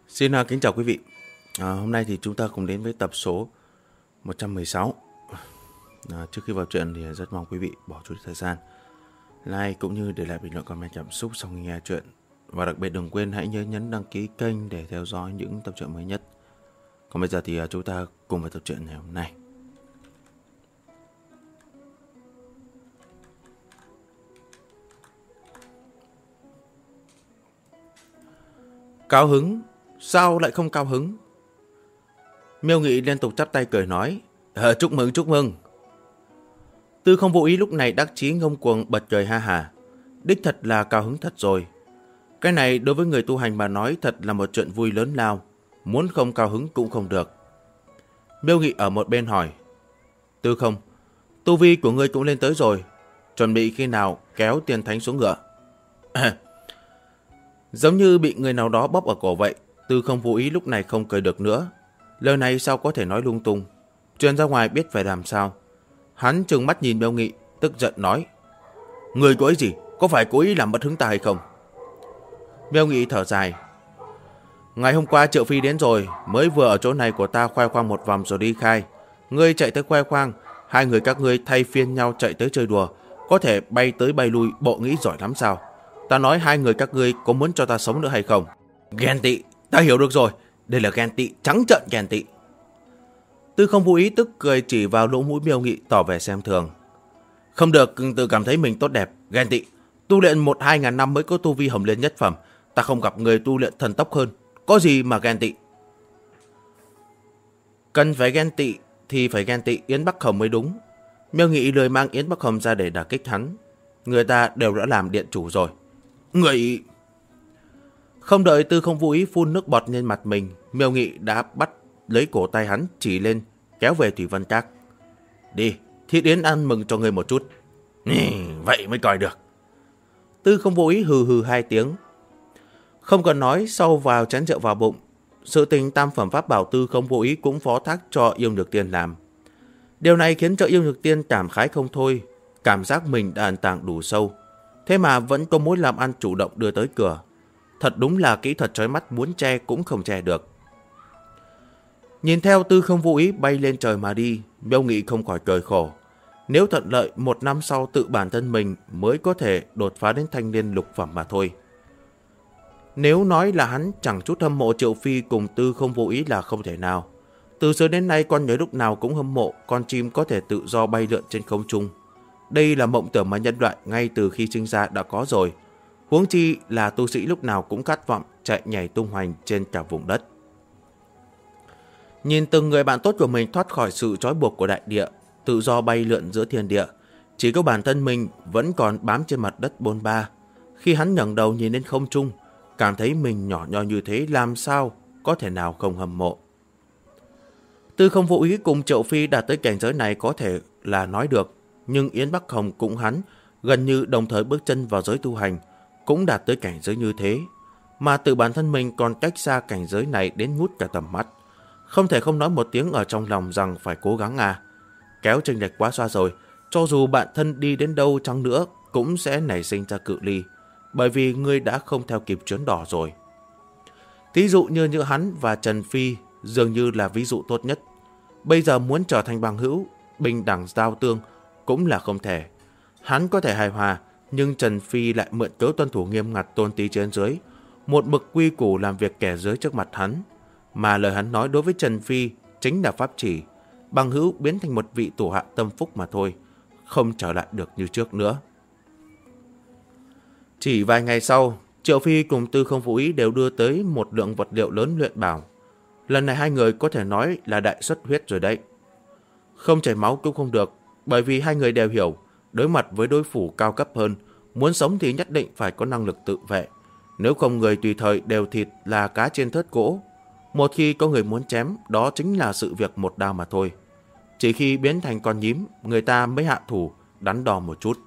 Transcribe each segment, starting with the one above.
Xin kính chào quý vị. Hôm nay thì chúng ta cùng đến với tập số 116. Trước khi vào chuyện thì rất mong quý vị bỏ chút thời gian like cũng như để lại bình luận comment cảm xúc sau khi nghe chuyện. Và đặc biệt đừng quên hãy nhớ nhấn đăng ký kênh để theo dõi những tập truyện mới nhất. Còn bây giờ thì chúng ta cùng vào tập truyện ngày hôm nay. Cao hứng? Sao lại không cao hứng? Miêu Nghị liên tục chắp tay cười nói, chúc mừng, chúc mừng. Tư Không Vô Ý lúc này đắc chí ngông cuồng bật cười ha hả. Đích thật là cao hứng thật rồi. Cái này đối với người tu hành mà nói thật là một chuyện vui lớn lao. Muốn không cao hứng cũng không được. Miêu Nghị ở một bên hỏi, Tư Không, tu vi của ngươi cũng lên tới rồi. Chuẩn bị khi nào kéo Tiên Thánh xuống ngựa? Giống như bị người nào đó bóp ở cổ vậy. Tư Không Vô Ý lúc này không cười được nữa. Lời này sao có thể nói lung tung. Truyền ra ngoài biết phải làm sao. Hắn trừng mắt nhìn Miêu Nghị, tức giận nói, người có ý gì? Có phải cố ý làm mất hứng ta hay không? Miêu Nghị thở dài, ngày hôm qua Triệu Phi đến rồi, mới vừa ở chỗ này của ta khoe khoang một vòng rồi đi khai. Ngươi chạy tới khoe khoang, hai người các ngươi thay phiên nhau chạy tới chơi đùa, có thể bay tới bay lui, bộ nghĩ giỏi lắm sao? Ta nói hai người các ngươi có muốn cho ta sống nữa hay không? Ghen tị, ta hiểu được rồi, đây là ghen tị, trắng trợn ghen tị. Tư Không Vô Ý tức cười chỉ vào lỗ mũi Miêu Nghị tỏ vẻ xem thường. Không được tự cảm thấy mình tốt đẹp, ghen tị. Tu luyện 1-2 ngàn năm mới có tu vi hồng liên nhất phẩm, ta không gặp người tu luyện thần tốc hơn, có gì mà ghen tị. Cần phải ghen tị thì phải ghen tị Yến Bắc Hồng mới đúng. Miêu Nghị lười mang Yến Bắc Hồng ra để đả kích hắn. Người ta đều đã làm điện chủ rồi. Người... Không đợi Tư Không Vô Ý phun nước bọt lên mặt mình, Miêu Nghị đã bắt lấy cổ tay hắn chỉ lên, kéo về Thủy Vân Trác. Đi, Thiết Yến ăn mừng cho ngươi một chút. Vậy mới coi được. Tư Không Vô Ý hừ hừ 2 tiếng. Không cần nói, sau vào chén rượu vào bụng. Sự tình tam phẩm pháp bảo Tư Không Vô Ý cũng phó thác cho Yêu Nhược Tiên làm. Điều này khiến cho Yêu Nhược Tiên cảm khái không thôi, cảm giác mình đã ẩn tàng đủ sâu. Thế mà vẫn có mối làm ăn chủ động đưa tới cửa. Thật đúng là kỹ thuật chói mắt, muốn che cũng không che được. Nhìn theo Tư Không Vô Ý bay lên trời mà đi, Miêu Nghị không khỏi cười khổ. Nếu thuận lợi 1 năm sau tự bản thân mình mới có thể đột phá đến thanh niên lục phẩm mà thôi. Nếu nói là hắn chẳng chút hâm mộ Triệu Phi cùng Tư Không Vô Ý là không thể nào. Từ xưa đến nay con nhớ lúc nào cũng hâm mộ con chim có thể tự do bay lượn trên không trung. Đây là mộng tưởng mà nhân loại ngay từ khi sinh ra đã có rồi. Huống chi là tu sĩ lúc nào cũng khát vọng chạy nhảy tung hoành trên cả vùng đất. Nhìn từng người bạn tốt của mình thoát khỏi sự trói buộc của đại địa, tự do bay lượn giữa thiên địa, chỉ có bản thân mình vẫn còn bám trên mặt đất bôn ba. Khi hắn ngẩng đầu nhìn lên không trung, cảm thấy mình nhỏ nhoi như thế, làm sao có thể nào không hâm mộ. Tư Không Vô Ý cùng Triệu Phi đạt tới cảnh giới này có thể là nói được, nhưng Yến Bắc Hồng cũng hắn gần như đồng thời bước chân vào giới tu hành, cũng đạt tới cảnh giới như thế, mà tự bản thân mình còn cách xa cảnh giới này đến ngút cả tầm mắt. Không thể không nói một tiếng ở trong lòng rằng phải cố gắng à. Kéo chênh lệch quá xa rồi, cho dù bạn thân đi đến đâu chăng nữa cũng sẽ nảy sinh ra cự ly, bởi vì ngươi đã không theo kịp chuyến đỏ rồi. Thí dụ như hắn và Trần Phi dường như là ví dụ tốt nhất. Bây giờ muốn trở thành bằng hữu, bình đẳng giao tương cũng là không thể. Hắn có thể hài hòa, nhưng Trần Phi lại mượn cớ tuân thủ nghiêm ngặt tôn tí trên dưới, một mực quy củ làm việc kẻ dưới trước mặt hắn. Mà lời hắn nói đối với Trần Phi chính là pháp chỉ, bằng hữu biến thành một vị thủ hạ tâm phúc mà thôi, không trở lại được như trước nữa. Chỉ vài ngày sau, Triệu Phi cùng Tư Không Vô Ý đều đưa tới một lượng vật liệu lớn luyện bảo. Lần này hai người có thể nói là đại xuất huyết rồi đấy. Không chảy máu cũng không được, bởi vì hai người đều hiểu, đối mặt với đối thủ cao cấp hơn, muốn sống thì nhất định phải có năng lực tự vệ. Nếu không người tùy thời đều thịt là cá trên thớt gỗ. Một khi có người muốn chém, đó chính là sự việc một đao mà thôi. Chỉ khi biến thành con nhím, người ta mới hạ thủ, đắn đo một chút.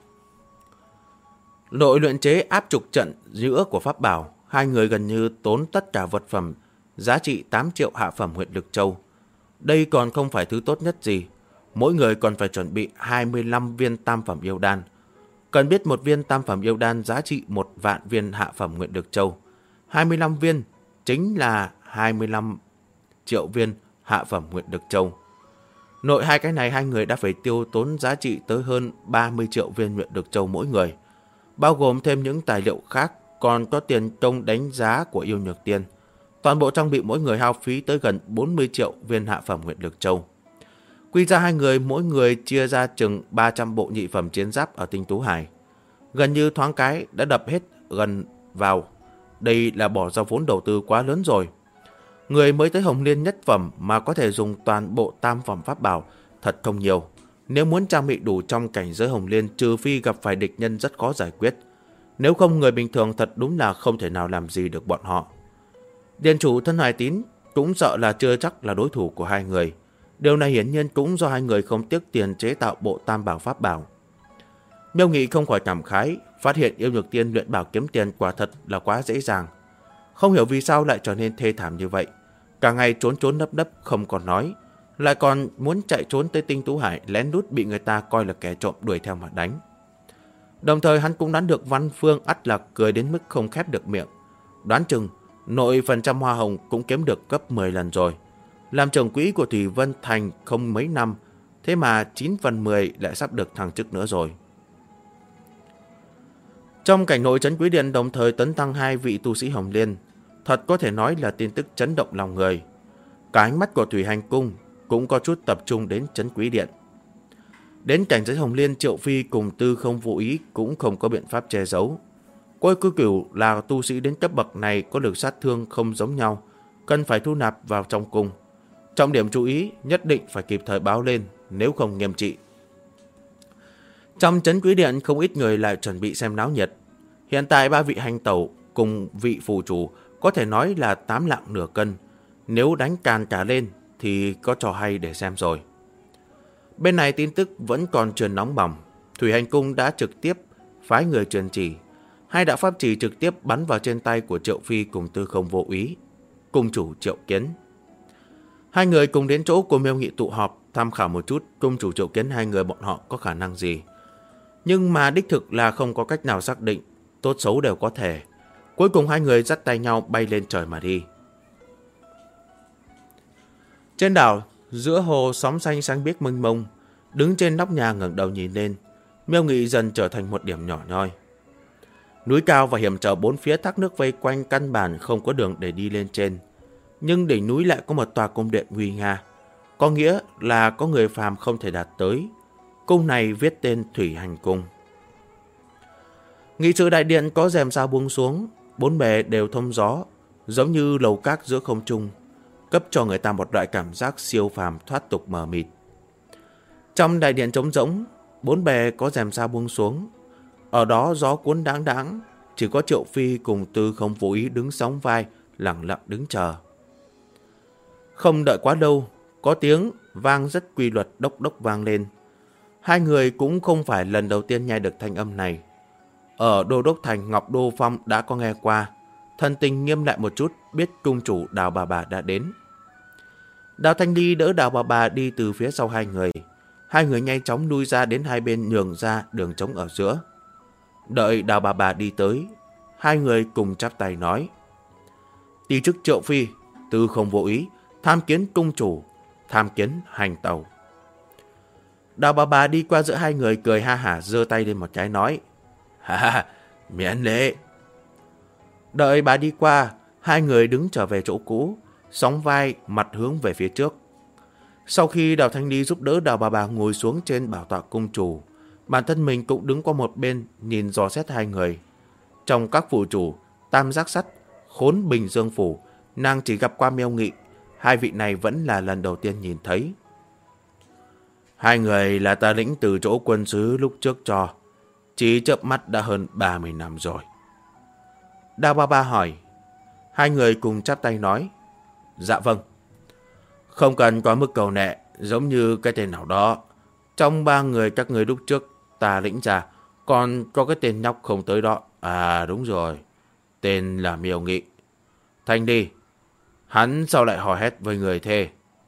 Nội luyện chế áp trục trận giữa của pháp bảo, hai người gần như tốn tất cả vật phẩm, giá trị 8 triệu hạ phẩm huyệt lực châu. Đây còn không phải thứ tốt nhất gì. Mỗi người còn phải chuẩn bị 25 viên tam phẩm yêu đan. Cần biết một viên tam phẩm yêu đan giá trị 1 vạn viên hạ phẩm nguyện lực châu. 25 viên chính là 25 triệu viên hạ phẩm Nguyệt Lực Châu. Nội hai cái này hai người đã phải tiêu tốn giá trị tới hơn 30 triệu viên Nguyệt Lực Châu mỗi người, bao gồm thêm những tài liệu khác, còn có tiền công đánh giá của Yêu Nhược Tiên. Toàn bộ trang bị mỗi người hao phí tới gần 40 triệu viên hạ phẩm Nguyệt Lực Châu. Quy ra hai người mỗi người chia ra chừng 300 bộ nhị phẩm chiến giáp ở Tinh Tú Hải. Gần như thoáng cái đã đập hết gần vào. Đây là bỏ ra vốn đầu tư quá lớn rồi. Người mới tới Hồng Liên nhất phẩm mà có thể dùng toàn bộ tam phẩm pháp bảo thật không nhiều. Nếu muốn trang bị đủ trong cảnh giới Hồng Liên, trừ phi gặp phải địch nhân rất khó giải quyết. Nếu không, người bình thường thật đúng là không thể nào làm gì được bọn họ. Điện chủ thân Hoài Tín cũng sợ là chưa chắc là đối thủ của hai người. Điều này hiển nhiên cũng do hai người không tiếc tiền chế tạo bộ tam bảo pháp bảo. Miêu Nghị không khỏi cảm khái, phát hiện Yêu Nhược Tiên luyện bảo kiếm tiền quả thật là quá dễ dàng. Không hiểu vì sao lại trở nên thê thảm như vậy. Cả ngày trốn trốn nấp nấp không còn nói, lại còn muốn chạy trốn tới Tinh Tú Hải, lén lút bị người ta coi là kẻ trộm đuổi theo mà đánh. Đồng thời hắn cũng đoán được Văn Phương ắt là cười đến mức không khép được miệng. Đoán chừng nội phần trăm hoa hồng cũng kiếm được gấp 10 lần rồi. Làm trưởng quỹ của Thủy Vân Thành không mấy năm, thế mà 9 phần 10 lại sắp được thăng chức nữa rồi. Trong cảnh nội trấn Quý Điện đồng thời tấn tăng hai vị tu sĩ Hồng Liên, thật có thể nói là tin tức chấn động lòng người. Cả ánh mắt của Thủy Hành Cung cũng có chút tập trung đến trấn Quý Điện. Đến cảnh giới Hồng Liên, Triệu Phi cùng Tư Không Vô Ý cũng không có biện pháp che giấu. Coi cư cửu là tu sĩ đến cấp bậc này có lực sát thương không giống nhau, cần phải thu nạp vào trong cung. Trọng điểm chú ý nhất định phải kịp thời báo lên, nếu không nghiêm trị. Trong trấn Quý Điện không ít người lại chuẩn bị xem náo nhiệt. Hiện tại ba vị hành tẩu cùng vị phù chủ có thể nói là 8 lạng nửa cân. Nếu đánh càn cả lên thì có trò hay để xem rồi. Bên này tin tức vẫn còn truyền nóng bỏng. Thủy Hành Cung đã trực tiếp phái người truyền chỉ. Hai đạo pháp chỉ trực tiếp bắn vào trên tay của Triệu Phi cùng Tư Không Vô Úy, cung chủ Triệu Kiến. Hai người cùng đến chỗ của Miêu Nghị tụ họp, tham khảo một chút cung chủ Triệu Kiến hai người bọn họ có khả năng gì. Nhưng mà đích thực là không có cách nào xác định, tốt xấu đều có thể. Cuối cùng hai người dắt tay nhau bay lên trời mà đi. Trên đảo, giữa hồ sóng xanh xanh biếc mênh mông, đứng trên nóc nhà ngẩng đầu nhìn lên, Miêu Nghị dần trở thành một điểm nhỏ nhoi. Núi cao và hiểm trở bốn phía thác nước vây quanh, căn bản không có đường để đi lên trên. Nhưng đỉnh núi lại có một tòa cung điện nguy nga, có nghĩa là có người phàm không thể đạt tới. Cung này viết tên Thủy Hành Cung. Nghị sự đại điện có rèm sao buông xuống, bốn bề đều thông gió, giống như lầu các giữa không trung, cấp cho người ta một loại cảm giác siêu phàm thoát tục mờ mịt. Trong đại điện trống rỗng, bốn bề có rèm sao buông xuống, ở đó gió cuốn đáng đáng, chỉ có Triệu Phi cùng Tư Không Vô Ý đứng sóng vai, lặng lặng đứng chờ. Không đợi quá lâu, có tiếng vang rất quy luật đốc đốc vang lên. Hai người cũng không phải lần đầu tiên nghe được thanh âm này. Ở Đô Đốc Thành, Ngọc Đô Phong đã có nghe qua. Thần tình nghiêm lại một chút, biết cung chủ Đào Bà Bà đã đến. Đào Thanh Ly đỡ Đào Bà Bà đi từ phía sau hai người. Hai người nhanh chóng lui ra đến hai bên, nhường ra đường trống ở giữa. Đợi Đào Bà Bà đi tới, hai người cùng chắp tay nói: "Ti chức Triệu Phi, Tư Không Vô Ý, tham kiến cung chủ, tham kiến hành tẩu." Đào Bà Bà đi qua giữa hai người, cười ha hả giơ tay lên một cái nói: "Ha ha, miễn lễ." Đợi bà đi qua, hai người đứng trở về chỗ cũ, sóng vai, mặt hướng về phía trước. Sau khi Đào Thanh Ly giúp đỡ Đào Bà Bà ngồi xuống trên bảo tọa cung chủ, bản thân mình cũng đứng qua một bên nhìn dò xét hai người. Trong các phủ chủ, Tam Giác Sắt, Khốn Bình Dương Phủ, nàng chỉ gặp qua Miêu Nghị, hai vị này vẫn là lần đầu tiên nhìn thấy. "Hai người là ta lĩnh từ chỗ quân sứ lúc trước cho, chỉ chớp mắt đã hơn 30 năm rồi." Đào Bà Bà hỏi. Hai người cùng chắp tay nói: "Dạ vâng." "Không cần quá mức cầu nệ, giống như cái tên nào đó. Trong 3 người các người lúc trước ta lĩnh ra, còn có cái tên nhóc không tới đó. À đúng rồi, tên là Miêu Nghị. Thanh đi, hắn sao lại hò hét với người thế?"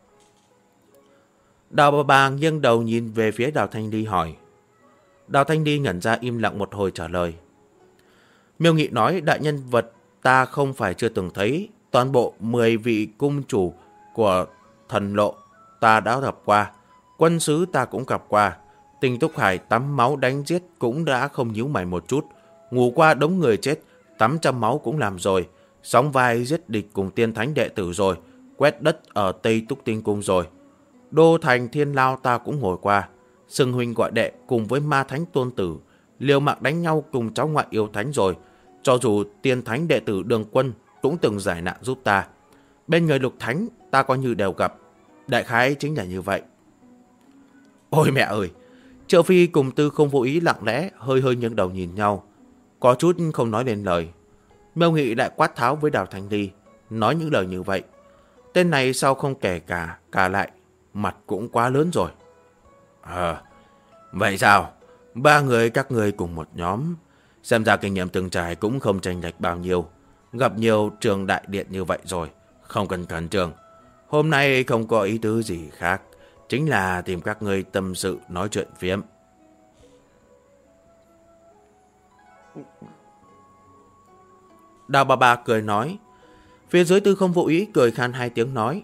Đào Bà Bà nghiêng đầu nhìn về phía Đào Thanh Ly hỏi. Đào Thanh Ly ngẩn ra im lặng một hồi trả lời: "Miêu Nghị nói đại nhân vật ta không phải chưa từng thấy, toàn bộ 10 vị cung chủ của thần lộ ta đã gặp qua, quân sứ ta cũng gặp qua. Tinh Túc Hải tắm máu đánh giết cũng đã không nhíu mày một chút. Ngủ qua đống người chết, tắm trăm máu cũng làm rồi. Sóng vai giết địch cùng tiên thánh đệ tử rồi. Quét đất ở Tây Túc Tinh Cung rồi. Đô thành Thiên Lao ta cũng ngồi qua. Xưng huynh gọi đệ cùng với ma thánh tôn tử. Liều mạng đánh nhau cùng cháu ngoại yêu thánh rồi. Cho dù tiên thánh đệ tử Đường Quân cũng từng giải nạn giúp ta. Bên người lục thánh ta coi như đều gặp. Đại khái chính là như vậy. Ôi mẹ ơi! Triệu Phi cùng Tư Không Vô Ý lặng lẽ hơi nghiêng đầu nhìn nhau. Có chút không nói lên lời. Miêu Nghị lại quát tháo với Đào Thanh Ly. Nói những lời như vậy. Tên này sao không kể cả lại. Mặt cũng quá lớn rồi. Vậy sao? Ba người các người cùng một nhóm. Xem ra kinh nghiệm từng trải cũng không chênh lệch bao nhiêu. Gặp nhiều trường đại điện như vậy rồi. Không cần khẩn trương. Hôm nay không có ý tứ gì khác. Chính là tìm các người tâm sự nói chuyện phiếm. Đào bà cười nói. Phía dưới Tư Không Vô Ý cười khan hai tiếng nói.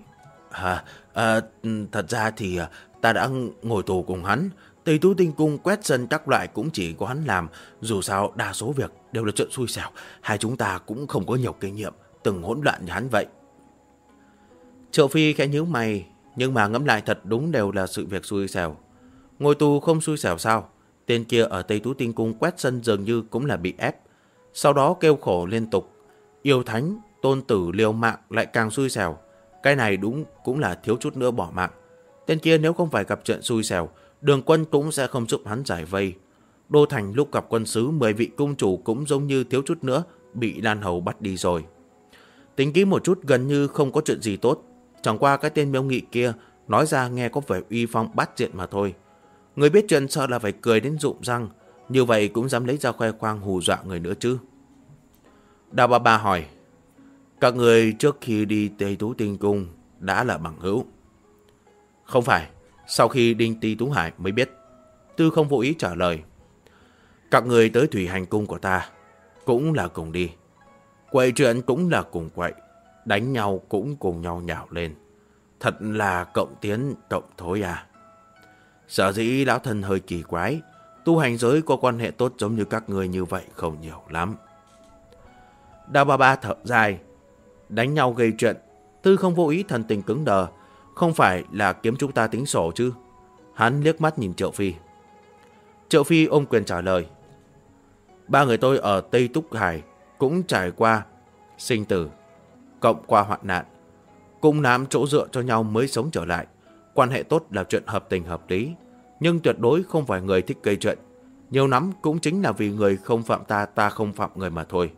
Thật ra thì ta đã ngồi tù cùng hắn. Tây Tú Tinh Cung quét sân các loại cũng chỉ có hắn làm. Dù sao đa số việc đều là chuyện xui xẻo. Hai chúng ta cũng không có nhiều kinh nghiệm. Từng hỗn loạn như hắn vậy. Triệu Phi khẽ nhíu mày. Nhưng mà ngẫm lại thật đúng đều là sự việc xui xẻo. Ngồi tù không xui xẻo sao? Tên kia ở Tây Tú Tinh Cung quét sân dường như cũng là bị ép. Sau đó kêu khổ liên tục. Yêu thánh, tôn tử liều mạng lại càng xui xẻo. Cái này đúng cũng là thiếu chút nữa bỏ mạng. Tên kia nếu không phải gặp chuyện xui xẻo, Đường Quân cũng sẽ không giúp hắn giải vây. Đô thành lúc gặp quân sứ 10 vị cung chủ cũng giống như thiếu chút nữa bị Lan Hầu bắt đi rồi. Tính kỹ một chút gần như không có chuyện gì tốt. Chẳng qua cái tên Miêu Nghị kia nói ra nghe có vẻ uy phong bát diện mà thôi. Người biết chuyện sợ là phải cười đến rụng răng. Như vậy cũng dám lấy ra khoe khoang hù dọa người nữa chứ. Đào bà hỏi. Các người trước khi đi Tây Tú Tinh Cung đã là bằng hữu? Không phải. Sau khi đinh Tây Tú Hải mới biết. Tư Không Vô Ý trả lời. Các người tới thủy hành cung của ta cũng là cùng đi. Quậy chuyện cũng là cùng quậy. Đánh nhau cũng cùng nhau nhào lên. Thật là cộng tiến cộng thối à. Sở dĩ lão thân hơi kỳ quái. Tu hành giới có quan hệ tốt giống như các người như vậy không nhiều lắm. Đào bà thở dài. Đánh nhau gây chuyện. Tư Không Vô Ý thần tình cứng đờ. Không phải là kiếm chúng ta tính sổ chứ? Hắn liếc mắt nhìn Triệu Phi. Triệu Phi ôm quyền trả lời. Ba người tôi ở Tây Túc Hải cũng trải qua sinh tử, cộng qua hoạn nạn, cùng nắm chỗ dựa cho nhau mới sống trở lại. Quan hệ tốt là chuyện hợp tình hợp lý, nhưng tuyệt đối không phải người thích gây chuyện. Nhiều lắm cũng chính là vì người không phạm ta, ta không phạm người mà thôi.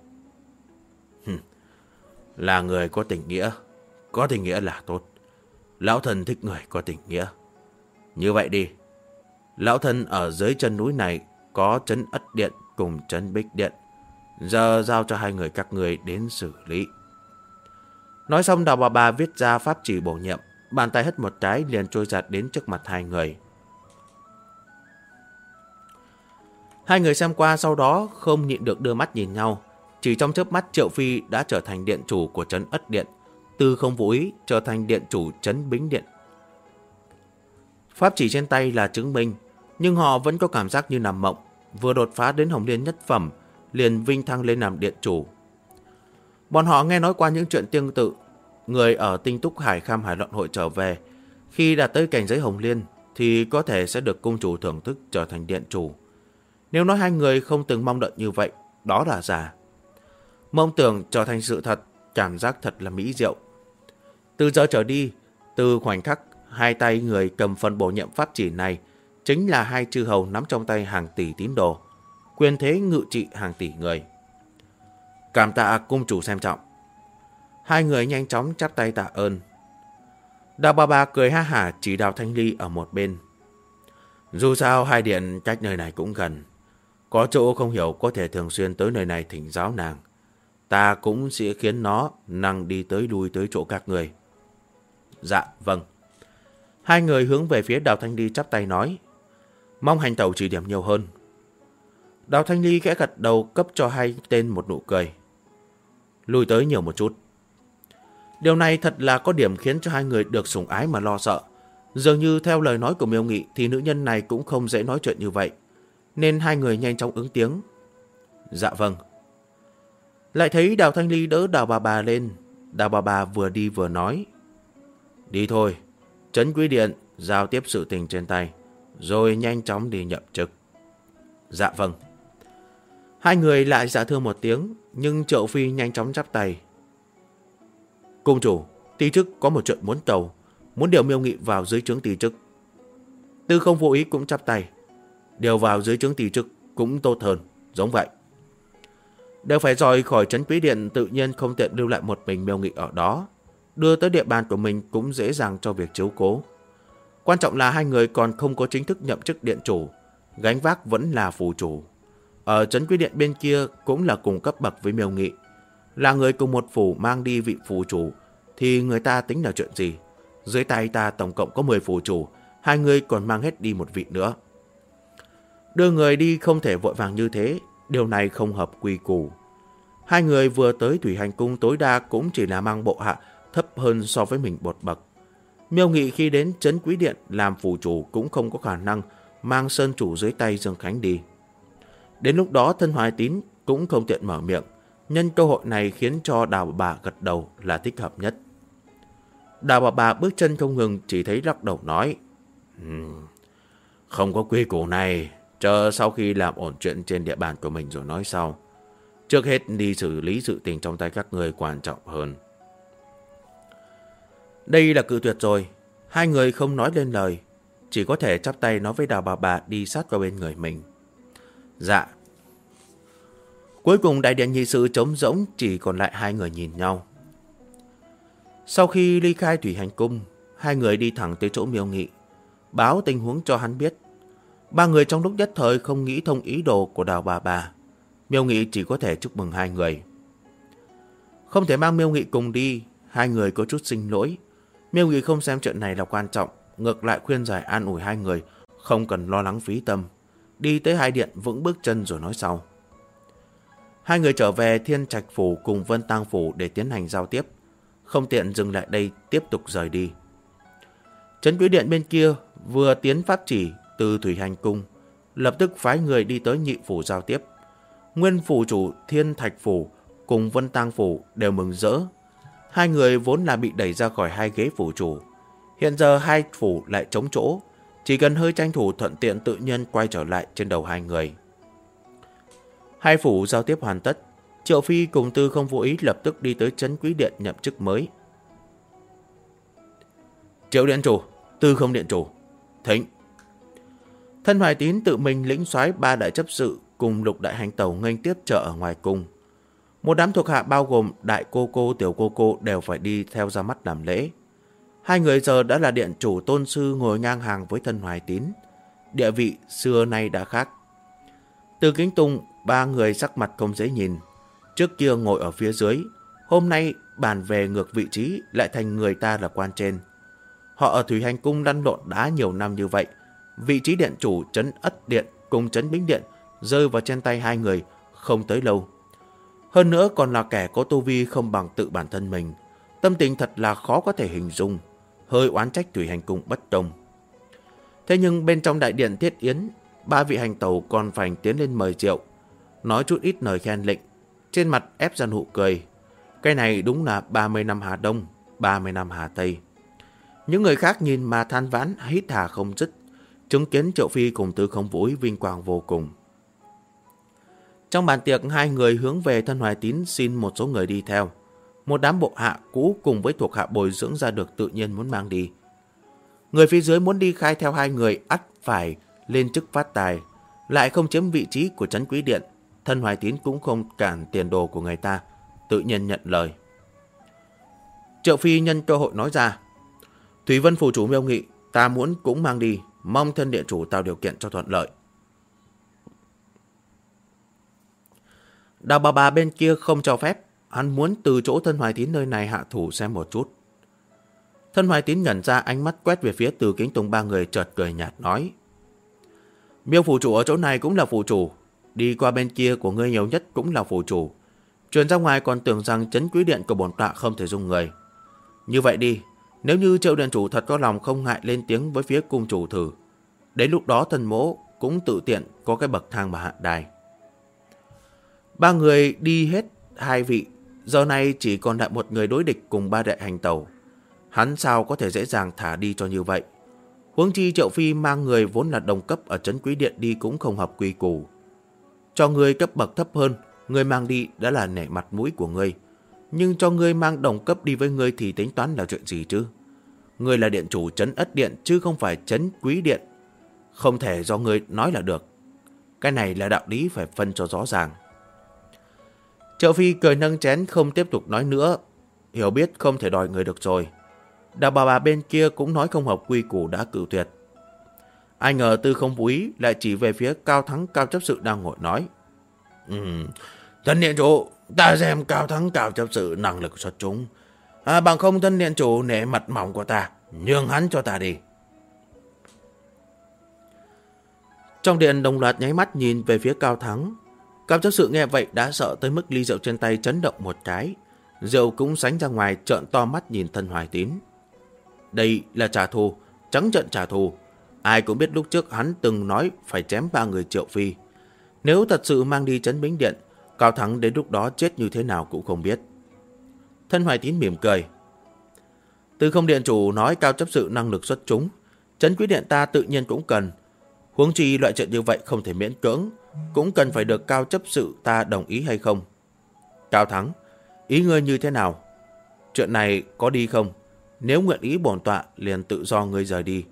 Là người có tình nghĩa. Có tình nghĩa là tốt. Lão thân thích người có tình nghĩa. Như vậy đi. Lão thân ở dưới chân núi này có trấn Ất Điện cùng trấn Bích Điện. Giờ giao cho hai người các người đến xử lý. Nói xong Đào bà viết ra pháp chỉ bổ nhiệm. Bàn tay hất một cái liền trôi giạt đến trước mặt hai người. Hai người xem qua sau đó không nhịn được đưa mắt nhìn nhau. Chỉ trong chớp mắt Triệu Phi đã trở thành điện chủ của trấn Ất Điện. Tư Không Vô Ý trở thành điện chủ trấn Bính Điện. Pháp chỉ trên tay là chứng minh, nhưng họ vẫn có cảm giác như nằm mộng. Vừa đột phá đến Hồng Liên nhất phẩm, liền vinh thăng lên làm điện chủ. Bọn họ nghe nói qua những chuyện tương tự. Người ở Tinh Túc Hải Kham Hải Luận Hội trở về, khi đạt tới cảnh giới Hồng Liên thì có thể sẽ được cung chủ thưởng thức trở thành điện chủ. Nếu nói hai người không từng mong đợi như vậy, đó là giả. Mộng tưởng trở thành sự thật, cảm giác thật là mỹ diệu. Từ giờ trở đi, từ khoảnh khắc hai tay người cầm phần bổ nhiệm pháp chỉ này chính là hai chư hầu nắm trong tay hàng tỷ tín đồ, quyền thế ngự trị hàng tỷ người. Cảm tạ cung chủ xem trọng. Hai người nhanh chóng chắp tay tạ ơn. Đào bà cười ha hả chỉ Đào Thanh Ly ở một bên. Dù sao hai điện cách nơi này cũng gần, có chỗ không hiểu có thể thường xuyên tới nơi này thỉnh giáo nàng. Ta cũng sẽ khiến nó năng đi tới lui tới chỗ các người. Dạ vâng. Hai người hướng về phía Đào Thanh Ly chắp tay nói. Mong hành tẩu chỉ điểm nhiều hơn. Đào Thanh Ly khẽ gật đầu cấp cho hai tên một nụ cười. Lùi tới nhiều một chút. Điều này thật là có điểm khiến cho hai người được sủng ái mà lo sợ. Dường như theo lời nói của Miêu Nghị thì nữ nhân này cũng không dễ nói chuyện như vậy, nên hai người nhanh chóng ứng tiếng. Dạ vâng. Lại thấy Đào Thanh Ly đỡ Đào Bà Bà lên. Đào Bà Bà vừa đi vừa nói. Đi thôi, Trấn Quý Điện giao tiếp sự tình trên tay, rồi nhanh chóng đi nhậm chức. Dạ vâng. Hai người lại dạ thưa một tiếng, nhưng Triệu Phi nhanh chóng chắp tay. Cung chủ, ty chức có một chuyện muốn tàu, muốn điều Miêu Nghị vào dưới trướng ty chức. Tư Không Vô Ý cũng chắp tay. Điều vào dưới trướng ty chức cũng tốt hơn, giống vậy. Đều phải rời khỏi Trấn Quý Điện, tự nhiên không tiện lưu lại một mình Miêu Nghị ở đó. Đưa tới địa bàn của mình cũng dễ dàng cho việc chiếu cố. Quan trọng là hai người còn không có chính thức nhậm chức điện chủ, gánh vác vẫn là phủ chủ. Ở Trấn Quý Điện bên kia cũng là cùng cấp bậc với Miêu Nghị. Là người cùng một phủ mang đi vị phủ chủ thì người ta tính là chuyện gì? Dưới tay ta tổng cộng có 10 phủ chủ, hai người còn mang hết đi một vị nữa. Đưa người đi không thể vội vàng như thế, điều này không hợp quy củ. Hai người vừa tới Thủy Hành Cung tối đa cũng chỉ là mang bộ hạ thấp hơn so với mình một bậc. Miêu Nghị khi đến Trấn Quý Điện làm phủ chủ cũng không có khả năng mang sơn chủ dưới tay Dương Khánh đi. Đến lúc đó Thân Hoài Tín cũng không tiện mở miệng, nhân cơ hội này khiến cho Đào Bà Bà gật đầu là thích hợp nhất. Đào Bà Bà bước chân không ngừng, chỉ thấy lắc đầu nói. Không có quy củ này, chờ sau khi làm ổn chuyện trên địa bàn của mình rồi nói sau. Trước hết đi xử lý sự tình trong tay các người quan trọng hơn. Đây là cự tuyệt rồi. Hai người không nói lên lời, chỉ có thể chắp tay nói với Đào Bà Bà đi sát vào bên người mình. Dạ. Cuối cùng đại điện nhị sự trống rỗng, chỉ còn lại hai người nhìn nhau. Sau khi ly khai Thủy Hành Cung, hai người đi thẳng tới chỗ Miêu Nghị, báo tình huống cho hắn biết. Ba người trong lúc nhất thời không nghĩ thông ý đồ của Đào Bà Bà. Miêu Nghị chỉ có thể chúc mừng hai người. Không thể mang Miêu Nghị cùng đi, hai người có chút xin lỗi. Miêu Nghị không xem chuyện này là quan trọng, ngược lại khuyên giải an ủi hai người không cần lo lắng phí tâm. Đi tới hai điện vững bước chân rồi nói sau. Hai người trở về Thiên Trạch Phủ cùng Vân Tang Phủ để tiến hành giao tiếp, không tiện dừng lại đây tiếp tục rời đi. Trấn Quý Điện bên kia vừa tiến pháp chỉ từ Thủy Hành Cung, lập tức phái người đi tới Nhị Phủ giao tiếp. Nguyên phủ chủ Thiên Thạch Phủ cùng Vân Tang Phủ đều mừng rỡ. Hai người vốn là bị đẩy ra khỏi hai ghế phủ chủ, hiện giờ hai phủ lại trống chỗ, chỉ cần hơi tranh thủ thuận tiện tự nhiên quay trở lại trên đầu hai người. Hai phủ giao tiếp hoàn tất, Triệu Phi cùng Tư Không Vô Ý lập tức đi tới Trấn Quý Điện nhậm chức mới. Triệu Điện Chủ, Tư Không Điện Chủ, thỉnh. Thân Hoài Tín tự mình lĩnh soái ba đại chấp sự cùng Lục đại hành tẩu nghênh tiếp trợ ở ngoài cung. Một đám thuộc hạ bao gồm đại cô cô, tiểu cô cô đều phải đi theo ra mắt làm lễ. Hai người giờ đã là điện chủ tôn sư ngồi ngang hàng với Thân Hoài Tín. Địa vị xưa nay đã khác. Từ Kính Tùng, ba người sắc mặt không dễ nhìn. Trước kia ngồi ở phía dưới, hôm nay bàn về ngược vị trí lại thành người ta là quan trên. Họ ở Thủy Hành Cung lăn lộn đã nhiều năm như vậy. Vị trí điện chủ Trấn Ất Điện cùng Trấn Bính Điện rơi vào trên tay hai người không tới lâu. Hơn nữa còn là kẻ có tu vi không bằng tự bản thân mình. Tâm tình thật là khó có thể hình dung, hơi oán trách Thủy Hành Cung bất công. Thế nhưng bên trong đại điện thiết yến, ba vị hành tẩu còn phải tiến lên mời rượu, nói chút ít lời khen lệnh, trên mặt ép ra nụ cười. Cái này đúng là 30 năm Hà Đông, 30 năm Hà Tây. Những người khác nhìn mà than vãn hít hà không dứt, chứng kiến Triệu Phi cùng Tư Không Vô Ý vinh quang vô cùng. Trong bàn tiệc, hai người hướng về Thân Hoài Tín xin một số người đi theo. Một đám bộ hạ cũ cùng với thuộc hạ bồi dưỡng ra được tự nhiên muốn mang đi. Người phía dưới muốn đi khai theo hai người ắt phải lên chức phát tài, lại không chiếm vị trí của Trấn Quý Điện. Thân Hoài Tín cũng không cản tiền đồ của người ta, tự nhiên nhận lời. Triệu Phi nhân cơ hội nói ra. Thủy Vân phủ chủ Miêu Nghị, ta muốn cũng mang đi, mong thân điện chủ tạo điều kiện cho thuận lợi. Đào Bà Bà bên kia không cho phép, hắn muốn từ chỗ Thân Hoài Tín nơi này hạ thủ xem một chút. Thân Hoài Tín nhận ra, ánh mắt quét về phía Từ Kính Tùng, ba người chợt cười nhạt nói. Miêu phủ chủ ở chỗ này cũng là phủ chủ, đi qua bên kia của ngươi nhiều nhất cũng là phủ chủ. Truyền ra ngoài còn tưởng rằng Trấn Quý Điện của bổn tọa không thể dung người. Như vậy đi, nếu như Triệu Điện Chủ thật có lòng không ngại lên tiếng với phía cung chủ thử, đến lúc đó Thân Mỗ cũng tự tiện có cái bậc thang mà hạ đài. Ba người đi hết hai vị, giờ này chỉ còn lại một người đối địch cùng ba đại hành tẩu. Hắn sao có thể dễ dàng thả đi cho như vậy? Huống chi Triệu Phi mang người vốn là đồng cấp ở trấn Quý Điện đi cũng không hợp quy củ. Cho người cấp bậc thấp hơn, người mang đi đã là nể mặt mũi của người. Nhưng cho người mang đồng cấp đi với người thì tính toán là chuyện gì chứ? Người là điện chủ trấn Ất Điện chứ không phải trấn Quý Điện. Không thể do người nói là được. Cái này là đạo lý phải phân cho rõ ràng. Triệu Phi cười nâng chén không tiếp tục nói nữa. Hiểu biết không thể đòi người được rồi. Đào bà bên kia cũng nói không hợp quy củ đã cự tuyệt. Ai ngờ Tư Không Vũ Ý lại chỉ về phía Cao Thắng Cao chấp sự đang ngồi nói. Thân điện chủ, ta xem Cao Thắng Cao chấp sự năng lực xuất chúng. Bằng không thân điện chủ nể mặt mỏng của ta, nhường hắn cho ta đi. Trong điện đồng loạt nháy mắt nhìn về phía Cao Thắng. Cao chấp sự nghe vậy đã sợ tới mức ly rượu trên tay chấn động một cái. Rượu cũng sánh ra ngoài trợn to mắt nhìn Thân Hoài Tín. Đây là trả thù, trắng trợn trả thù. Ai cũng biết lúc trước hắn từng nói phải chém 3 người Triệu Phi. Nếu thật sự mang đi trấn Bính Điện, Cao Thắng đến lúc đó chết như thế nào cũng không biết. Thân Hoài Tín mỉm cười. Từ không điện chủ nói Cao chấp sự năng lực xuất chúng, trấn Quý Điện ta tự nhiên cũng cần. Huống chi loại chuyện như vậy không thể miễn cưỡng, cũng cần phải được Cao chấp sự ta đồng ý hay không. Cao Thắng, ý ngươi như thế nào? Chuyện này có đi không? Nếu nguyện ý bổn tọa liền tự do ngươi rời đi.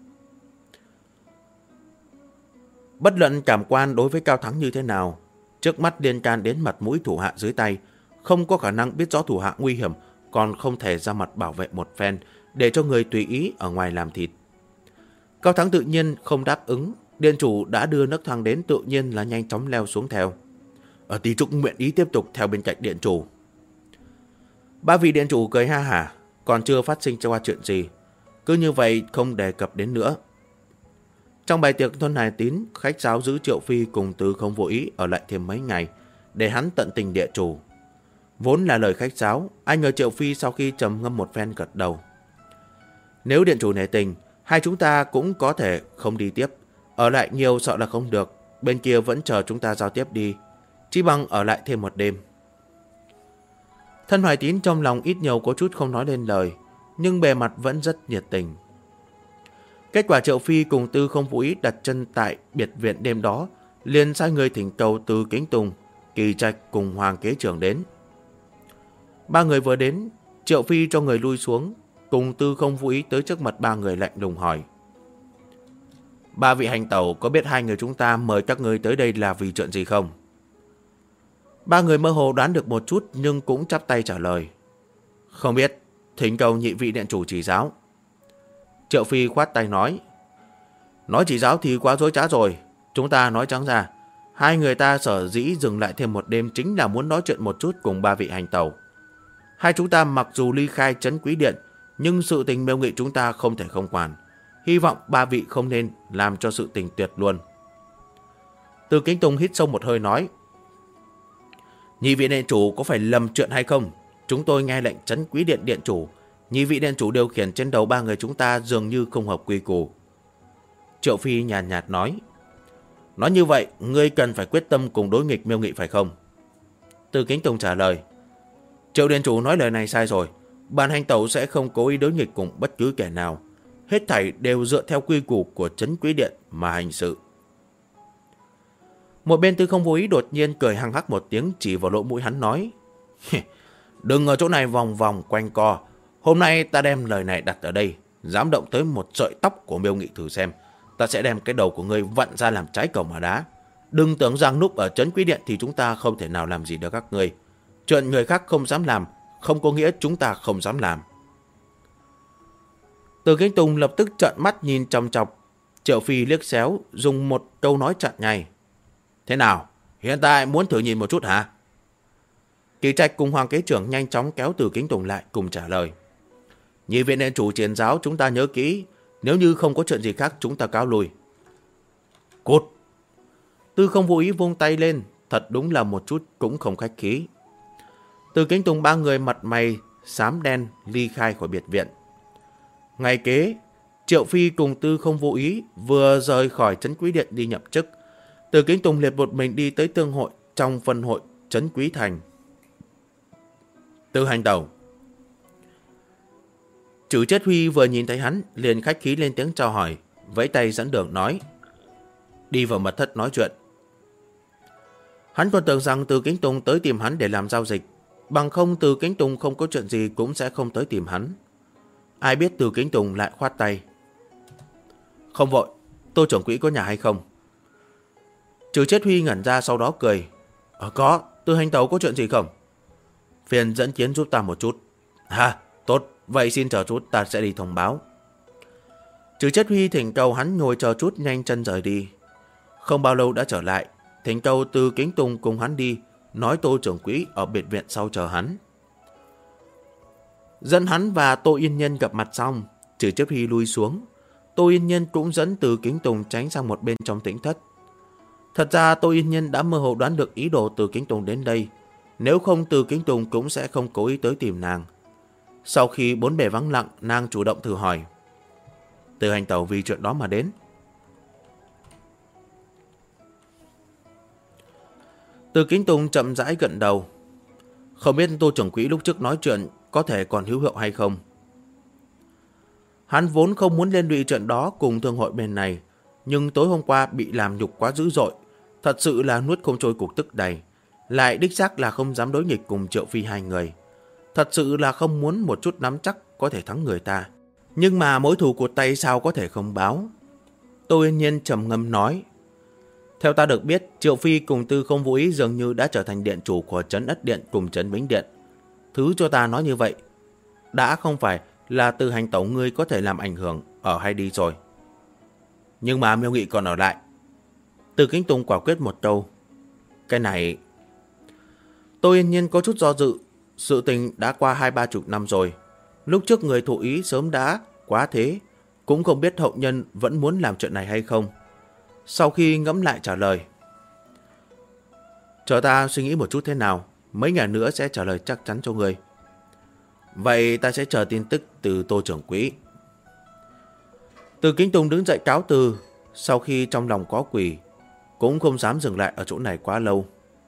Bất luận cảm quan đối với Cao Thắng như thế nào, trước mắt liên can đến mặt mũi thủ hạ dưới tay, không có khả năng biết rõ thủ hạ nguy hiểm, còn không thể ra mặt bảo vệ một phen để cho người tùy ý ở ngoài làm thịt. Cao Thắng tự nhiên không đáp ứng, điện chủ đã đưa nấc thang đến tự nhiên là nhanh chóng leo xuống theo. Tí Trúc nguyện ý tiếp tục theo bên cạnh điện chủ. 3 vị điện chủ cười ha hả, còn chưa phát sinh qua chuyện gì, cứ như vậy không đề cập đến nữa. Trong bài tiệc Thân Hoài Tín, khách sáo giữ Triệu Phi cùng Từ Không Vô Ý ở lại thêm mấy ngày để hắn tận tình địa chủ. Vốn là lời khách sáo, ai ngờ Triệu Phi sau khi trầm ngâm một phen gật đầu. Nếu điện chủ nể tình, hai chúng ta cũng có thể không đi tiếp. Ở lại nhiều sợ là không được, bên kia vẫn chờ chúng ta giao tiếp đi. Chỉ bằng ở lại thêm một đêm. Thân Hoài Tín trong lòng ít nhiều có chút không nói lên lời, nhưng bề mặt vẫn rất nhiệt tình. Kết quả Triệu Phi cùng Tư Không Vũ Ý đặt chân tại biệt viện đêm đó, liền sai người thỉnh cầu Từ Kính Tùng, Kỳ Trạch cùng Hoàng Kế Trưởng đến. 3 người vừa đến, Triệu Phi cho người lui xuống, cùng Tư Không Vũ Ý tới trước mặt 3 người lạnh lùng hỏi. 3 vị hành tẩu có biết 2 người chúng ta mời các người tới đây là vì chuyện gì không? 3 người mơ hồ đoán được một chút nhưng cũng chắp tay trả lời. Không biết, thỉnh cầu nhị vị điện chủ chỉ giáo. Triệu Phi khoát tay nói. Nói chỉ giáo thì quá dối trá rồi. Chúng ta nói trắng ra, 2 người ta sở dĩ dừng lại thêm một đêm chính là muốn nói chuyện một chút cùng 3 vị hành tẩu. Hai chúng ta mặc dù ly khai trấn Quý Điện, nhưng sự tình Miêu Nghị chúng ta không thể không quản. Hy vọng 3 vị không nên làm cho sự tình tuyệt luôn. Từ Kính Tùng hít sâu một hơi nói. Nhị vị điện chủ có phải lầm chuyện hay không? Chúng tôi nghe lệnh trấn Quý Điện điện chủ, nhị vị điện chủ điều khiển trên đầu 3 người chúng ta dường như không hợp quy củ. Triệu Phi nhàn nhạt nói. Nói như vậy, ngươi cần phải quyết tâm cùng đối nghịch Miêu Nghị phải không? Từ Kính Tùng trả lời. Triệu điện chủ nói lời này sai rồi. Ban hành tẩu sẽ không cố ý đối nghịch cùng bất cứ kẻ nào. Hết thảy đều dựa theo quy củ của trấn Quý Điện mà hành sự. Một bên Tư Không Vô Ý đột nhiên cười hăng hắc một tiếng chỉ vào lỗ mũi hắn nói. Đừng ở chỗ này vòng vòng quanh co. Hôm nay ta đem lời này đặt ở đây. Dám động tới một sợi tóc của Miêu Nghị thử xem. Ta sẽ đem cái đầu của ngươi vặn ra làm trái cầu mà đá. Đừng tưởng rằng núp ở trấn Quý Điện thì chúng ta không thể nào làm gì được các ngươi. Chuyện người khác không dám làm, không có nghĩa chúng ta không dám làm. Từ Kính Tùng lập tức trợn mắt nhìn chòng chọc. Triệu Phi liếc xéo, dùng một câu nói chặn ngay. Thế nào? Hiện tại muốn thử nhìn một chút hả? Kỳ Trạch cùng Hoàng Kế Trưởng nhanh chóng kéo Từ Kính Tùng lại cùng trả lời. Nhị vị điện chủ truyền giáo chúng ta nhớ kỹ. Nếu như không có chuyện gì khác chúng ta cáo lui. Cút! Tư Không Vô Ý vung tay lên. Thật đúng là một chút cũng không khách khí. Từ Kính Tùng 3 người mặt mày xám đen ly khai khỏi biệt viện. Ngày kế, Triệu Phi cùng Tư Không Vô Ý vừa rời khỏi Trấn Quý Điện đi nhậm chức. Từ Kính Tùng liệt một mình đi tới tương hội trong phân hội Trấn Quý Thành. Tư Hành Tẩu. Trử Chết Huy vừa nhìn thấy hắn, liền khách khí lên tiếng chào hỏi, vẫy tay dẫn đường nói: đi vào mật thất nói chuyện. Hắn còn tưởng rằng Từ Kính Tùng tới tìm hắn để làm giao dịch, bằng không Từ Kính Tùng không có chuyện gì cũng sẽ không tới tìm hắn. Ai biết Từ Kính Tùng lại khoát tay: không vội, Tô trưởng quỹ có nhà hay không? Trừ Chết Huy ngẩn ra, sau đó cười: có, Tư Hành Tẩu có chuyện gì không? Phiền dẫn kiến giúp ta một chút. Tốt, vậy xin chờ chút, ta sẽ đi thông báo. Trừ Chết Huy thỉnh cầu hắn ngồi chờ chút, nhanh chân rời đi. Không bao lâu đã trở lại, thỉnh cầu Từ Kính Tùng cùng hắn đi, nói Tô trưởng quỹ ở biệt viện sau chờ hắn. Dẫn hắn và Tô Yên Nhân gặp mặt xong, Trừ Chết Huy lui xuống. Tô Yên Nhân cũng dẫn Từ Kính Tùng tránh sang một bên trong tĩnh thất. Thật ra Tô Yên Nhân đã mơ hồ đoán được ý đồ Từ Kính Tùng đến đây. Nếu không, Từ Kính Tùng cũng sẽ không cố ý tới tìm nàng. Sau khi bốn bề vắng lặng, nàng chủ động thử hỏi: Từ Hành Tẩu vì chuyện đó mà đến? Từ Kính Tùng chậm rãi gật đầu. Không biết Tô trưởng quỹ lúc trước nói chuyện có thể còn hữu hiệu hay không? Hắn vốn không muốn liên lụy chuyện đó cùng thương hội bên này, nhưng tối hôm qua bị làm nhục quá dữ dội, thật sự là nuốt không trôi cục tức đầy. Lại đích xác là không dám đối nghịch cùng Triệu Phi hai người. Thật sự là không muốn một chút nắm chắc có thể thắng người ta. Nhưng mà mối thù của tay sao có thể không báo? Tô Yên Nhiên trầm ngâm nói: theo ta được biết, Triệu Phi cùng Tư Không Vô Ý dường như đã trở thành điện chủ của Trấn Ất Điện cùng Trấn Bính Điện. Thứ cho ta nói như vậy, đã không phải là Từ Hành Tẩu ngươi có thể làm ảnh hưởng ở hay đi rồi. Nhưng mà Miêu Nghị còn ở lại. Từ Kính Tùng quả quyết một câu. Cái này... Tô Yên Nhiên có chút do dự. Sự tình đã qua 20-30 năm rồi. Lúc trước người thụ ý sớm đã quá thế, cũng không biết hậu nhân vẫn muốn làm chuyện này hay không. Sau khi ngẫm lại trả lời: chờ ta suy nghĩ một chút thế nào, mấy ngày nữa sẽ trả lời chắc chắn cho người. Vậy ta sẽ chờ tin tức từ Tô trưởng quỹ. Từ Kính Tùng đứng dậy cáo từ. Sau khi trong lòng có quỷ, cũng không dám dừng lại ở chỗ này quá lâu.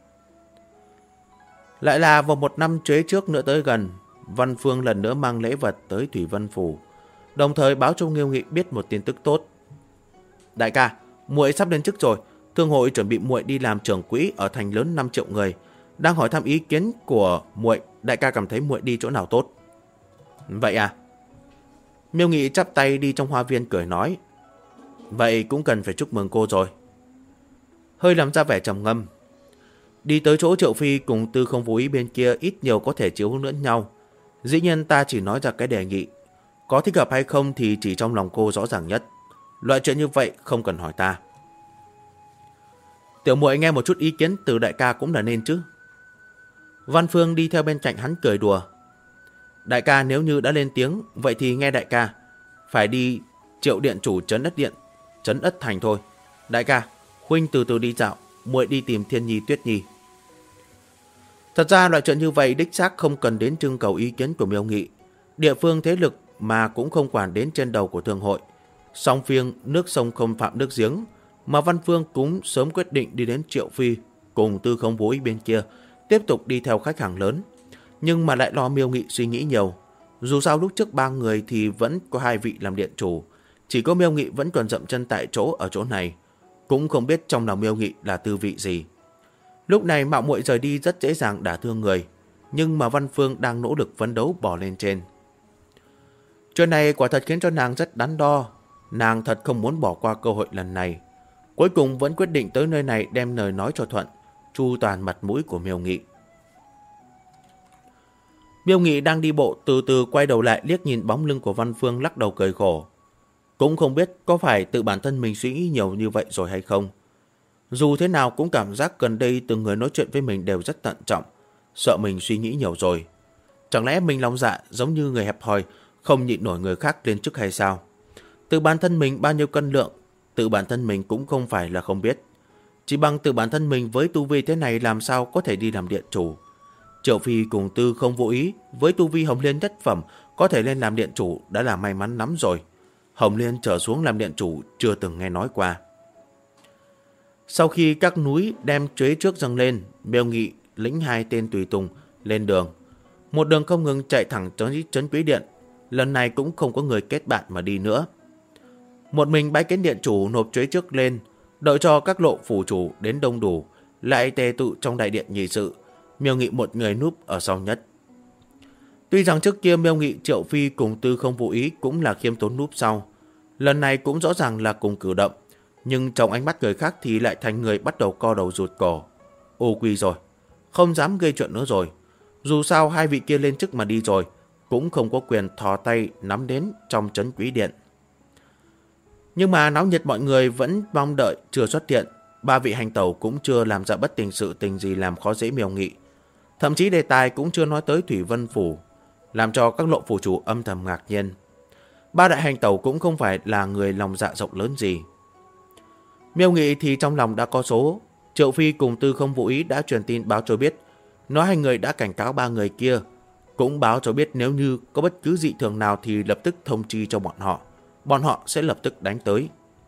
Lại là vào một năm chế trước nữa tới gần, Văn Phương lần nữa mang lễ vật tới Thủy Vân Phủ, đồng thời báo cho Nghiêu Nghị biết một tin tức tốt. Đại ca, muội sắp lên chức rồi. Thương hội chuẩn bị muội đi làm trưởng quỹ ở thành lớn 5 triệu người. Đang hỏi thăm ý kiến của muội, đại ca cảm thấy muội đi chỗ nào tốt? Vậy à? Miêu Nghị chắp tay đi trong hoa viên cười nói: vậy cũng cần phải chúc mừng cô rồi. Hơi làm ra vẻ trầm ngâm. Đi tới chỗ Triệu Phi cùng Tư Không Vô Ý bên kia ít nhiều có thể chiếu hướng lẫn nhau. Dĩ nhiên ta chỉ nói ra cái đề nghị, có thích hợp hay không thì chỉ trong lòng cô rõ ràng nhất. Loại chuyện như vậy không cần hỏi ta. Tiểu muội nghe một chút ý kiến từ đại ca cũng là nên chứ. Văn Phương đi theo bên cạnh hắn cười đùa: đại ca nếu như đã lên tiếng, vậy thì nghe đại ca. Phải đi Triệu điện chủ Trấn Ất Điện, Trấn Ất Thành thôi. Đại ca, huynh từ từ đi dạo, muội đi tìm Thiên Nhi Tuyết Nhi. Thật ra loại chuyện như vậy đích xác không cần đến trưng cầu ý kiến của Miêu Nghị. Địa phương thế lực mà cũng không quản đến trên đầu của thương hội. Song phiêng nước sông không phạm nước giếng, mà Văn Phương cũng sớm quyết định đi đến Triệu Phi cùng Tư Không Vô Ý bên kia, tiếp tục đi theo khách hàng lớn. Nhưng mà lại lo Miêu Nghị suy nghĩ nhiều. Dù sao lúc trước 3 người thì vẫn có 2 vị làm điện chủ, chỉ có Miêu Nghị vẫn còn dậm chân tại chỗ ở chỗ này. Cũng không biết trong lòng Miêu Nghị là tư vị gì. Lúc này mạo muội rời đi rất dễ dàng đả thương người, nhưng mà Văn Phương đang nỗ lực phấn đấu bò lên trên. Chuyện này quả thật khiến cho nàng rất đắn đo. Nàng thật không muốn bỏ qua cơ hội lần này. Cuối cùng vẫn quyết định tới nơi này đem lời nói cho thuận, chu toàn mặt mũi của Miêu Nghị. Miêu Nghị đang đi bộ từ từ quay đầu lại liếc nhìn bóng lưng của Văn Phương, lắc đầu cười khổ. Cũng không biết có phải tự bản thân mình suy nghĩ nhiều như vậy rồi hay không. Dù thế nào cũng cảm giác gần đây từng người nói chuyện với mình đều rất thận trọng, sợ mình suy nghĩ nhiều rồi. Chẳng lẽ mình lòng dạ giống như người hẹp hòi, không nhịn nổi người khác lên chức hay sao? Tự bản thân mình bao nhiêu cân lượng, tự bản thân mình cũng không phải là không biết. Chỉ bằng tự bản thân mình với tu vi thế này làm sao có thể đi làm điện chủ. Triệu Phi cùng Tư Không Vô Ý với tu vi Hồng Liên nhất phẩm có thể lên làm điện chủ đã là may mắn lắm rồi. Hồng Liên trở xuống làm điện chủ chưa từng nghe nói qua. Sau khi các núi đem chế trước dâng lên, Miêu Nghị lĩnh 2 tên tùy tùng lên đường. Một đường không ngừng chạy thẳng tới trấn Quý Điện. Lần này cũng không có người kết bạn mà đi nữa. Một mình bái kiến điện chủ nộp chế trước lên, đợi cho các lộ phủ chủ đến đông đủ, lại tề tụ trong đại điện nghị sự. Miêu Nghị một người núp ở sau nhất. Tuy rằng trước kia Miêu Nghị, Triệu Phi cùng Tư Không Vô Ý cũng là khiêm tốn núp sau, lần này cũng rõ ràng là cùng cử động, nhưng trong ánh mắt người khác thì lại thành người bắt đầu co đầu rụt cổ. Ô quy rồi, không dám gây chuyện nữa rồi. Dù sao hai vị kia lên chức mà đi rồi, cũng không có quyền thò tay nắm đến trong trấn Quý Điện. Nhưng mà náo nhiệt mọi người vẫn mong đợi chưa xuất hiện. Ba vị hành tẩu cũng chưa làm ra bất tình sự tình gì làm khó dễ Miêu Nghị. Thậm chí đề tài cũng chưa nói tới Thủy Vân Phủ, làm cho các lộ phủ chủ âm thầm ngạc nhiên. Ba đại hành tẩu cũng không phải là người lòng dạ rộng lớn gì. Miêu Nghị thì trong lòng đã có số. Triệu Phi cùng Tư Không Vô Ý đã truyền tin báo cho biết, nói hai người đã cảnh cáo ba người kia, cũng báo cho biết nếu như có bất cứ dị thường nào thì lập tức thông chi cho bọn họ sẽ lập tức đánh tới.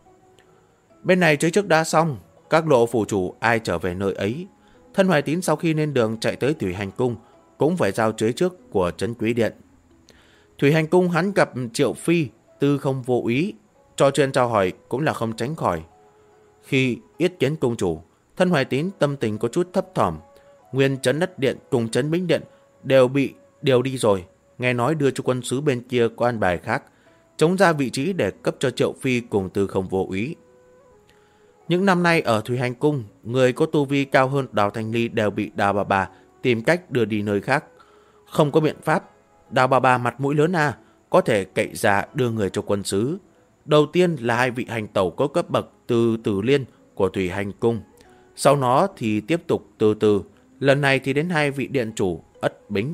Bên này chế trước đã xong, các lộ phủ chủ ai trở về nơi ấy. Thân Hoài Tín sau khi lên đường chạy tới Thủy Hành Cung cũng phải giao chế trước của trấn Quý Điện. Thủy Hành Cung hắn gặp Triệu Phi, Tư Không Vô Ý, trò chuyện trao hỏi cũng là không tránh khỏi. Khi yết kiến cung chủ, Thân Hoài Tín tâm tình có chút thấp thỏm. Nguyên trấn Đất Điện cùng trấn Bính Điện đều bị điều đi rồi. Nghe nói đưa cho quân sứ bên kia có an bài khác, chống ra vị trí để cấp cho Triệu Phi cùng Tư Không Vô Ý. Những năm nay ở Thủy Hành Cung, người có tu vi cao hơn Đào Thanh Ly đều bị Đào Bà tìm cách đưa đi nơi khác. Không có biện pháp, Đào Bà mặt mũi lớn có thể cậy ra đưa người cho quân sứ. Đầu tiên là hai vị hành tẩu có cấp bậc từ Tử Liên của Thủy Hành Cung. Sau đó thì tiếp tục từ từ, lần này thì đến hai vị điện chủ Ất Bính.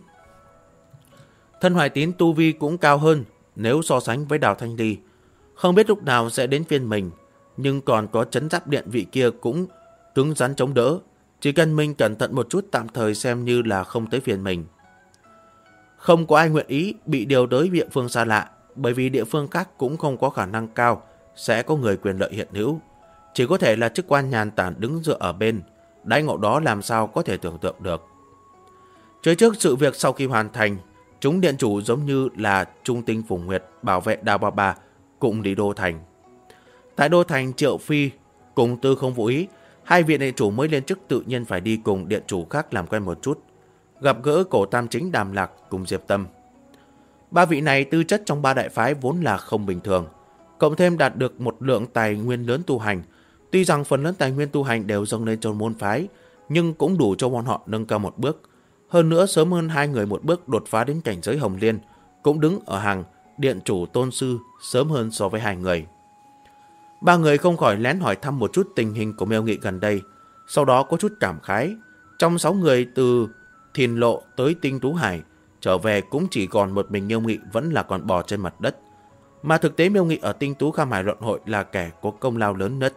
Thân Hoài Tín tu vi cũng cao hơn nếu so sánh với Đào Thanh Ly. Không biết lúc nào sẽ đến phiên mình, nhưng còn có trấn Giáp Điện vị kia cũng cứng rắn chống đỡ. Chỉ cần mình cẩn thận một chút tạm thời xem như là không tới phiền mình. Không có ai nguyện ý bị điều tới địa phương xa lạ, bởi vì địa phương khác cũng không có khả năng cao sẽ có người quyền lợi hiện hữu. Chỉ có thể là chức quan nhàn tản đứng dựa ở bên, đãi ngộ đó làm sao có thể tưởng tượng được. Trước sự việc sau khi hoàn thành, chúng điện chủ giống như là trung tinh Phùng Nguyệt bảo vệ Đào Bà cũng đi Đô Thành. Tại Đô Thành, Triệu Phi cùng Tư Không Vô Ý, hai vị điện chủ mới lên chức tự nhiên phải đi cùng điện chủ khác làm quen một chút, gặp gỡ Cổ Tam Chính, Đàm Lạc cùng Diệp Tâm. Ba vị này tư chất trong ba đại phái vốn là không bình thường, cộng thêm đạt được một lượng tài nguyên lớn tu hành. Tuy rằng phần lớn tài nguyên tu hành đều dâng lên cho môn phái, nhưng cũng đủ cho bọn họ nâng cao một bước. Hơn nữa sớm hơn hai người một bước đột phá đến cảnh giới Hồng Liên, cũng đứng ở hàng điện chủ tôn sư sớm hơn so với hai người. Ba người không khỏi lén hỏi thăm một chút tình hình của Miêu Nghị gần đây, sau đó có chút cảm khái. Trong 6 người từ Thiền Lộ tới Tinh Tú Hải trở về cũng chỉ còn một mình Miêu Nghị vẫn là còn bò trên mặt đất. Mà thực tế Miêu Nghị ở Tinh Tú Kham Hải luận hội là kẻ có công lao lớn nhất.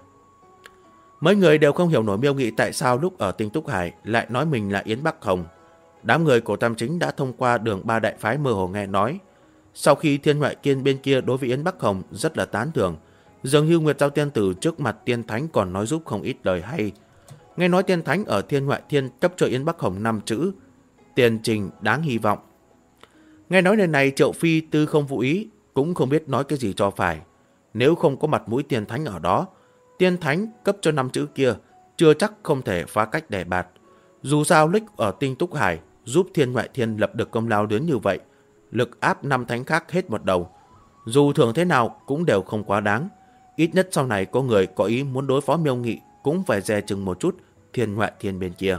Mấy người đều không hiểu nổi Miêu Nghị tại sao lúc ở Tinh Tú Hải lại nói mình là Yến Bắc Hồng. Đám người của Tam Chính đã thông qua đường ba đại phái mơ hồ nghe nói. Sau khi Thiên Ngoại Kiên bên kia đối với Yến Bắc Hồng rất là tán thưởng, dường như Nguyệt Giao Tiên Tử trước mặt Tiên Thánh còn nói giúp không ít lời hay. Nghe nói Tiên Thánh ở Thiên Ngoại Thiên cấp cho Yến Bắc Hồng 5 chữ: tiền trình đáng hy vọng. Nghe nói lời này, Triệu Phi, Tư Không Vô Ý cũng không biết nói cái gì cho phải. Nếu không có mặt mũi Tiên Thánh ở đó, Tiên Thánh cấp cho 5 chữ kia chưa chắc không thể phá cách đề bạt. Dù sao Lích ở Tinh Túc Hải giúp Thiên Ngoại Thiên lập được công lao lớn như vậy, lực áp 5 thánh khác hết một đầu. Dù thường thế nào cũng đều không quá đáng. Ít nhất sau này có người có ý muốn đối phó Miêu Nghị cũng phải dè chừng một chút Thiên Ngoại Thiên bên kia.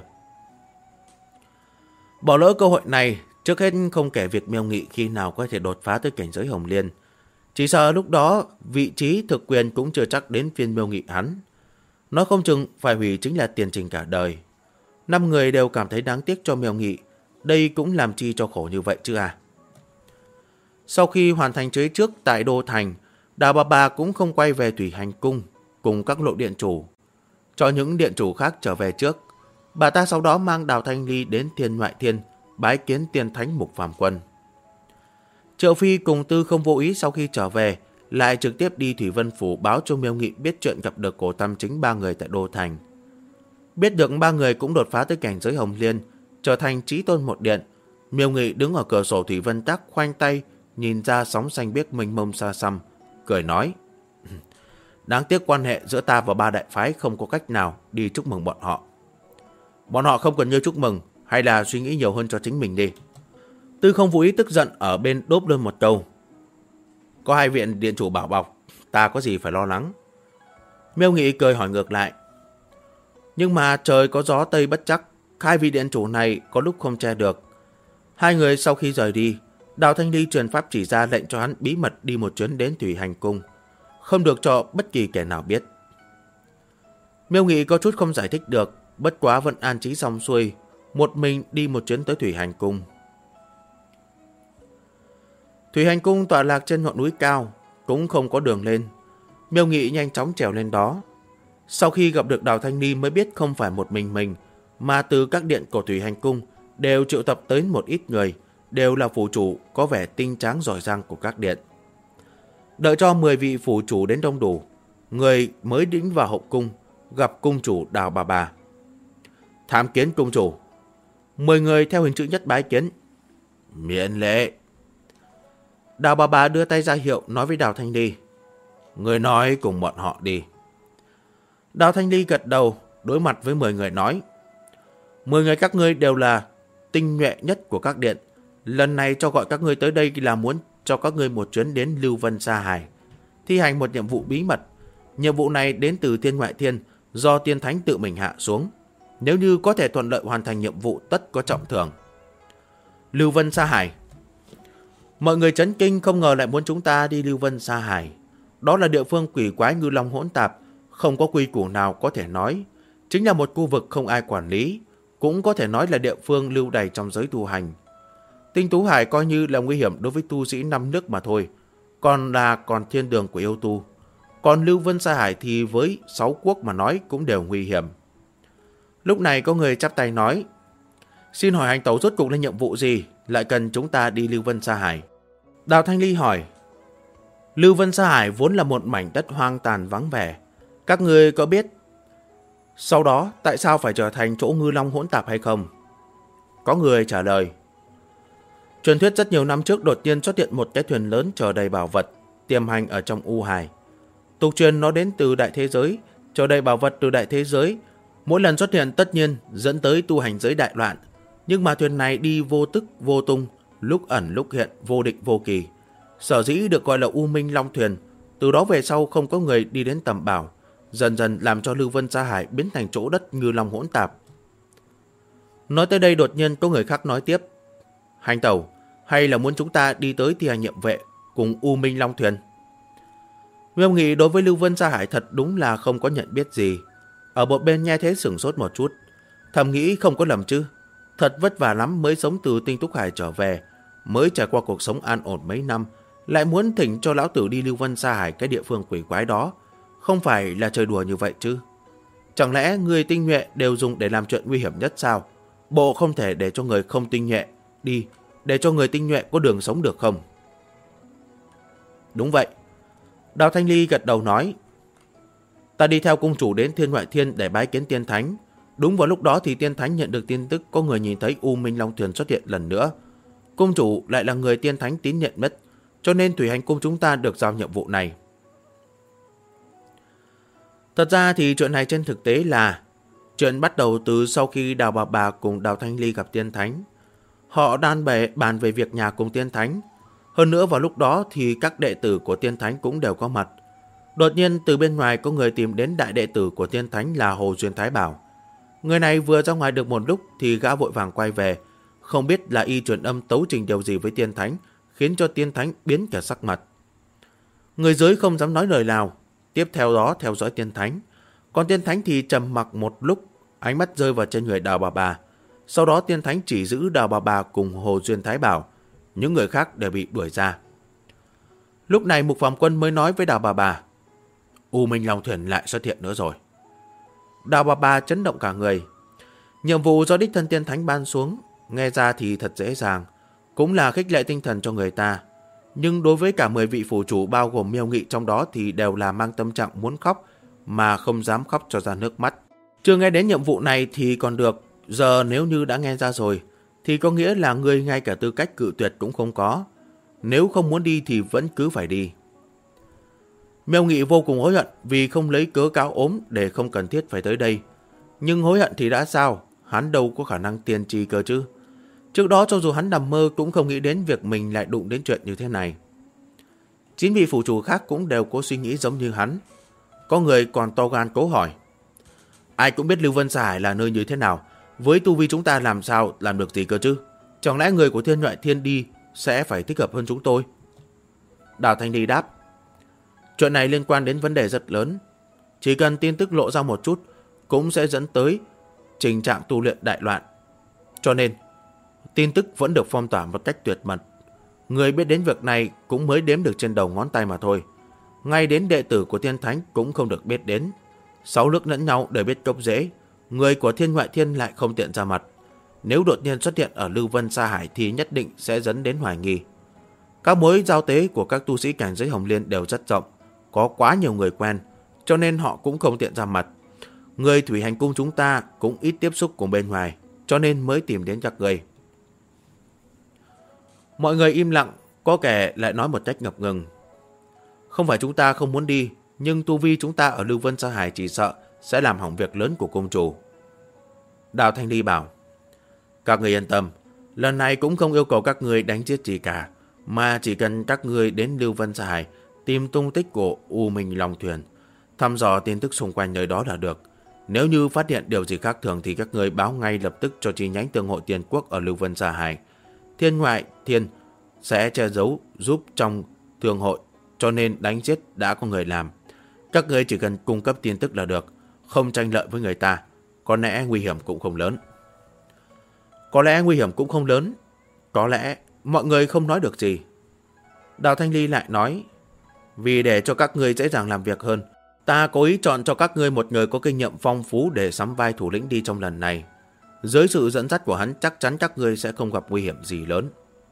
Bỏ lỡ cơ hội này, trước hết không kể việc Miêu Nghị khi nào có thể đột phá tới cảnh giới Hồng Liên. Chỉ sợ lúc đó vị trí thực quyền cũng chưa chắc đến phiên Miêu Nghị hắn. Nói không chừng phải hủy chính là tiền trình cả đời. 5 người đều cảm thấy đáng tiếc cho Miêu Nghị. Đây cũng làm chi cho khổ như vậy chứ à. Sau khi hoàn thành chế trước tại Đô Thành, Đào Bà cũng không quay về Thủy Hành Cung cùng các lộ điện chủ, cho những điện chủ khác trở về trước. Bà ta sau đó mang Đào Thanh Ly đến Thiên Ngoại Thiên bái kiến tiên thánh Mục Phàm Quân. Triệu Phi cùng Tư Không Vô Ý sau khi trở về lại trực tiếp đi Thủy Vân Phủ báo cho Miêu Nghị biết chuyện gặp được Cổ Tam Chính ba người tại Đô Thành. Biết được ba người cũng đột phá tới cảnh giới Hồng Liên, trở thành chí tôn một điện, Miêu Nghị đứng ở cửa sổ Thủy Vân Tắc khoanh tay nhìn ra sóng xanh biếc mênh mông xa xăm, cười nói: đáng tiếc quan hệ giữa ta và ba đại phái không có cách nào đi chúc mừng bọn họ. Bọn họ không cần như chúc mừng, hay là suy nghĩ nhiều hơn cho chính mình đi. Tư Không Vô Ý tức giận ở bên đốp lên một câu: có hai viện điện chủ bảo bọc, ta có gì phải lo lắng. Miêu Nghị cười hỏi ngược lại: nhưng mà trời có gió tây bất chắc, hai vị điện chủ này có lúc không che được. Hai người sau khi rời đi, Đào Thanh Ly truyền pháp chỉ ra lệnh cho hắn bí mật đi một chuyến đến Thủy Hành Cung, không được cho bất kỳ kẻ nào biết. Miêu Nghị có chút không giải thích được, bất quá vẫn an trí xong xuôi, một mình đi một chuyến tới Thủy Hành Cung. Thủy Hành Cung tọa lạc trên ngọn núi cao, cũng không có đường lên. Miêu Nghị nhanh chóng trèo lên đó. Sau khi gặp được Đào Thanh Ly mới biết không phải một mình, mà từ các điện của Thủy Hành Cung đều triệu tập tới một ít người, đều là phủ chủ có vẻ tinh tráng giỏi giang của các điện. Đợi cho 10 vị phủ chủ đến đông đủ, người mới đĩnh vào hậu cung, gặp cung chủ Đào Bà. Thám kiến cung chủ. 10 người theo hình chữ nhất bái kiến. Miễn lễ. Đào Bà đưa tay ra hiệu nói với Đào Thanh Ly: người nói cùng bọn họ đi. Đào Thanh Ly gật đầu, đối mặt với 10 người nói: 10 người các ngươi đều là tinh nhuệ nhất của các điện. Lần này cho gọi các ngươi tới đây là muốn cho các ngươi một chuyến đến Lưu Vân Sa Hải, thi hành một nhiệm vụ bí mật. Nhiệm vụ này đến từ Thiên Ngoại Thiên, do Tiên Thánh tự mình hạ xuống. Nếu như có thể thuận lợi hoàn thành nhiệm vụ, tất có trọng thưởng. Lưu Vân Sa Hải. Mọi người chấn kinh, không ngờ lại muốn chúng ta đi Lưu Vân Sa Hải. Đó là địa phương quỷ quái ngư long hỗn tạp, không có quy củ nào có thể nói. Chính là một khu vực không ai quản lý, cũng có thể nói là địa phương lưu đày trong giới tu hành. Tinh Tú Hải coi như là nguy hiểm đối với tu sĩ 5 nước mà thôi, còn thiên đường của yêu tu. Còn Lưu Vân Sa Hải thì với 6 quốc mà nói cũng đều nguy hiểm. Lúc này có người chắp tay nói: xin hỏi hành tẩu rốt cuộc là nhiệm vụ gì, lại cần chúng ta đi Lưu Vân Sa Hải? Đào Thanh Ly hỏi: Lưu Vân Sa Hải vốn là một mảnh đất hoang tàn vắng vẻ. Các người có biết sau đó tại sao phải trở thành chỗ ngư long hỗn tạp hay không? Có người trả lời: truyền thuyết rất nhiều năm trước đột nhiên xuất hiện một cái thuyền lớn chở đầy bảo vật, tiềm hành ở trong U Hải. Tục truyền nó đến từ đại thế giới, chở đầy bảo vật từ đại thế giới. Mỗi lần xuất hiện tất nhiên dẫn tới tu hành giới đại loạn. Nhưng mà thuyền này đi vô tức vô tung, lúc ẩn lúc hiện, vô định vô kỳ. Sở dĩ được gọi là U Minh Long Thuyền. Từ đó về sau không có người đi đến tầm bảo, dần dần làm cho Lưu Vân Sa Hải biến thành chỗ đất ngư long hỗn tạp. Nói tới đây đột nhiên có người khác nói tiếp: hành tẩu, hay là muốn chúng ta đi tới thi hành nhiệm vệ cùng U Minh Long Thuyền? Miêu Nghị đối với Lưu Vân Sa Hải thật đúng là không có nhận biết gì. Ở một bên nghe thế sửng sốt một chút, thầm nghĩ không có lầm chứ. Thật vất vả lắm mới sống từ Tinh Túc Hải trở về, mới trải qua cuộc sống an ổn mấy năm, lại muốn thỉnh cho lão tử đi Lưu Vân Sa Hải, cái địa phương quỷ quái đó. Không phải là chơi đùa như vậy chứ? Chẳng lẽ người tinh nhuệ đều dùng để làm chuyện nguy hiểm nhất sao? Bộ không thể để cho người không tinh nhuệ đi, để cho người tinh nhuệ có đường sống được không? Đúng vậy. Đào Thanh Ly gật đầu nói: ta đi theo cung chủ đến Thiên Ngoại Thiên để bái kiến Tiên Thánh. Đúng vào lúc đó thì Tiên Thánh nhận được tin tức có người nhìn thấy U Minh Long Thuyền xuất hiện lần nữa. Cung chủ lại là người Tiên Thánh tín nhiệm nhất, cho nên Thủy Hành Cung chúng ta được giao nhiệm vụ này. Thật ra thì chuyện này trên thực tế là chuyện bắt đầu từ sau khi Đào Bà cùng Đào Thanh Ly gặp Tiên Thánh. Họ đan bè bàn về việc nhà cùng Tiên Thánh. Hơn nữa vào lúc đó thì các đệ tử của Tiên Thánh cũng đều có mặt. Đột nhiên từ bên ngoài có người tìm đến đại đệ tử của Tiên Thánh là Hồ Duyên Thái Bảo. Người này vừa ra ngoài được một lúc thì gã vội vàng quay về. Không biết là y truyền âm tấu trình điều gì với Tiên Thánh, khiến cho Tiên Thánh biến cả sắc mặt. Người dưới không dám nói lời nào, tiếp theo đó theo dõi Tiên Thánh. Còn Tiên Thánh thì trầm mặc một lúc, ánh mắt rơi vào trên người Đào Bà. Sau đó Tiên Thánh chỉ giữ Đào Bà cùng Hồ Duyên Thái Bảo. Những người khác đều bị đuổi ra. Lúc này Mục Phàm Quân mới nói với Đào Bà: U Minh Long Thuyền lại xuất hiện nữa rồi. Đào Bà chấn động cả người. Nhiệm vụ do đích thân Tiên Thánh ban xuống, nghe ra thì thật dễ dàng, cũng là khích lệ tinh thần cho người ta. Nhưng đối với cả 10 vị phủ chủ bao gồm Miêu Nghị trong đó thì đều là mang tâm trạng muốn khóc mà không dám khóc cho ra nước mắt. Chưa nghe đến nhiệm vụ này thì còn được, giờ nếu như đã nghe ra rồi thì có nghĩa là ngươi ngay cả tư cách cự tuyệt cũng không có. Nếu không muốn đi thì vẫn cứ phải đi. Miêu Nghị vô cùng hối hận vì không lấy cớ cáo ốm để không cần thiết phải tới đây. Nhưng hối hận thì đã sao, hắn đâu có khả năng tiên tri cơ chứ. Trước đó cho dù hắn nằm mơ cũng không nghĩ đến việc mình lại đụng đến chuyện như thế này. 9 vị phủ chủ khác cũng đều có suy nghĩ giống như hắn. Có người còn to gan cố hỏi. Ai cũng biết Lưu Vân Sa Hải là nơi như thế nào, với tu vi chúng ta làm sao làm được gì cơ chứ? Chẳng lẽ người của Thiên Nhoại Thiên đi sẽ phải thích hợp hơn chúng tôi? Đào Thanh Ly đáp. Chuyện này liên quan đến vấn đề rất lớn. Chỉ cần tin tức lộ ra một chút cũng sẽ dẫn tới tình trạng tu luyện đại loạn. Cho nên tin tức vẫn được phong tỏa một cách tuyệt mật. Người biết đến việc này cũng mới đếm được trên đầu ngón tay mà thôi. Ngay đến đệ tử của Thiên Thánh cũng không được biết đến. 6 nước lẫn nhau đều biết gốc rễ. Người của Thiên Ngoại Thiên lại không tiện ra mặt. Nếu đột nhiên xuất hiện ở Lưu Vân Sa Hải thì nhất định sẽ dẫn đến hoài nghi. Các mối giao tế của các tu sĩ cảnh giới Hồng Liên đều rất rộng, có quá nhiều người quen, cho nên họ cũng không tiện ra mặt. Người Thủy Hành Cung chúng ta cũng ít tiếp xúc cùng bên ngoài, cho nên mới tìm đến các người. Mọi người im lặng, có kẻ lại nói một cách ngập ngừng. Không phải chúng ta không muốn đi, nhưng tu vi chúng ta ở Lưu Vân Sa Hải chỉ sợ sẽ làm hỏng việc lớn của cung chủ. Đào Thanh Ly bảo, các người yên tâm, lần này cũng không yêu cầu các người đánh giết gì cả, mà chỉ cần các người đến Lưu Vân Sa Hải tìm tung tích của U Minh Long Thuyền, thăm dò tin tức xung quanh nơi đó là được. Nếu như phát hiện điều gì khác thường thì các người báo ngay lập tức cho chi nhánh Tương Hội Tiên Quốc ở Lưu Vân Sa Hải. Thiên Ngoại Thiên sẽ che giấu giúp trong thương hội, cho nên đánh giết đã có người làm. Các người chỉ cần cung cấp tin tức là được, không tranh lợi với người ta, có lẽ nguy hiểm cũng không lớn. Có lẽ nguy hiểm cũng không lớn, có lẽ mọi người không nói được gì. Đào Thanh Ly lại nói, vì để cho các người dễ dàng làm việc hơn, ta cố ý chọn cho các ngươi một người có kinh nghiệm phong phú để sắm vai thủ lĩnh đi trong lần này. Dưới sự dẫn dắt của hắn chắc chắn các ngươi sẽ không gặp nguy hiểm gì lớn.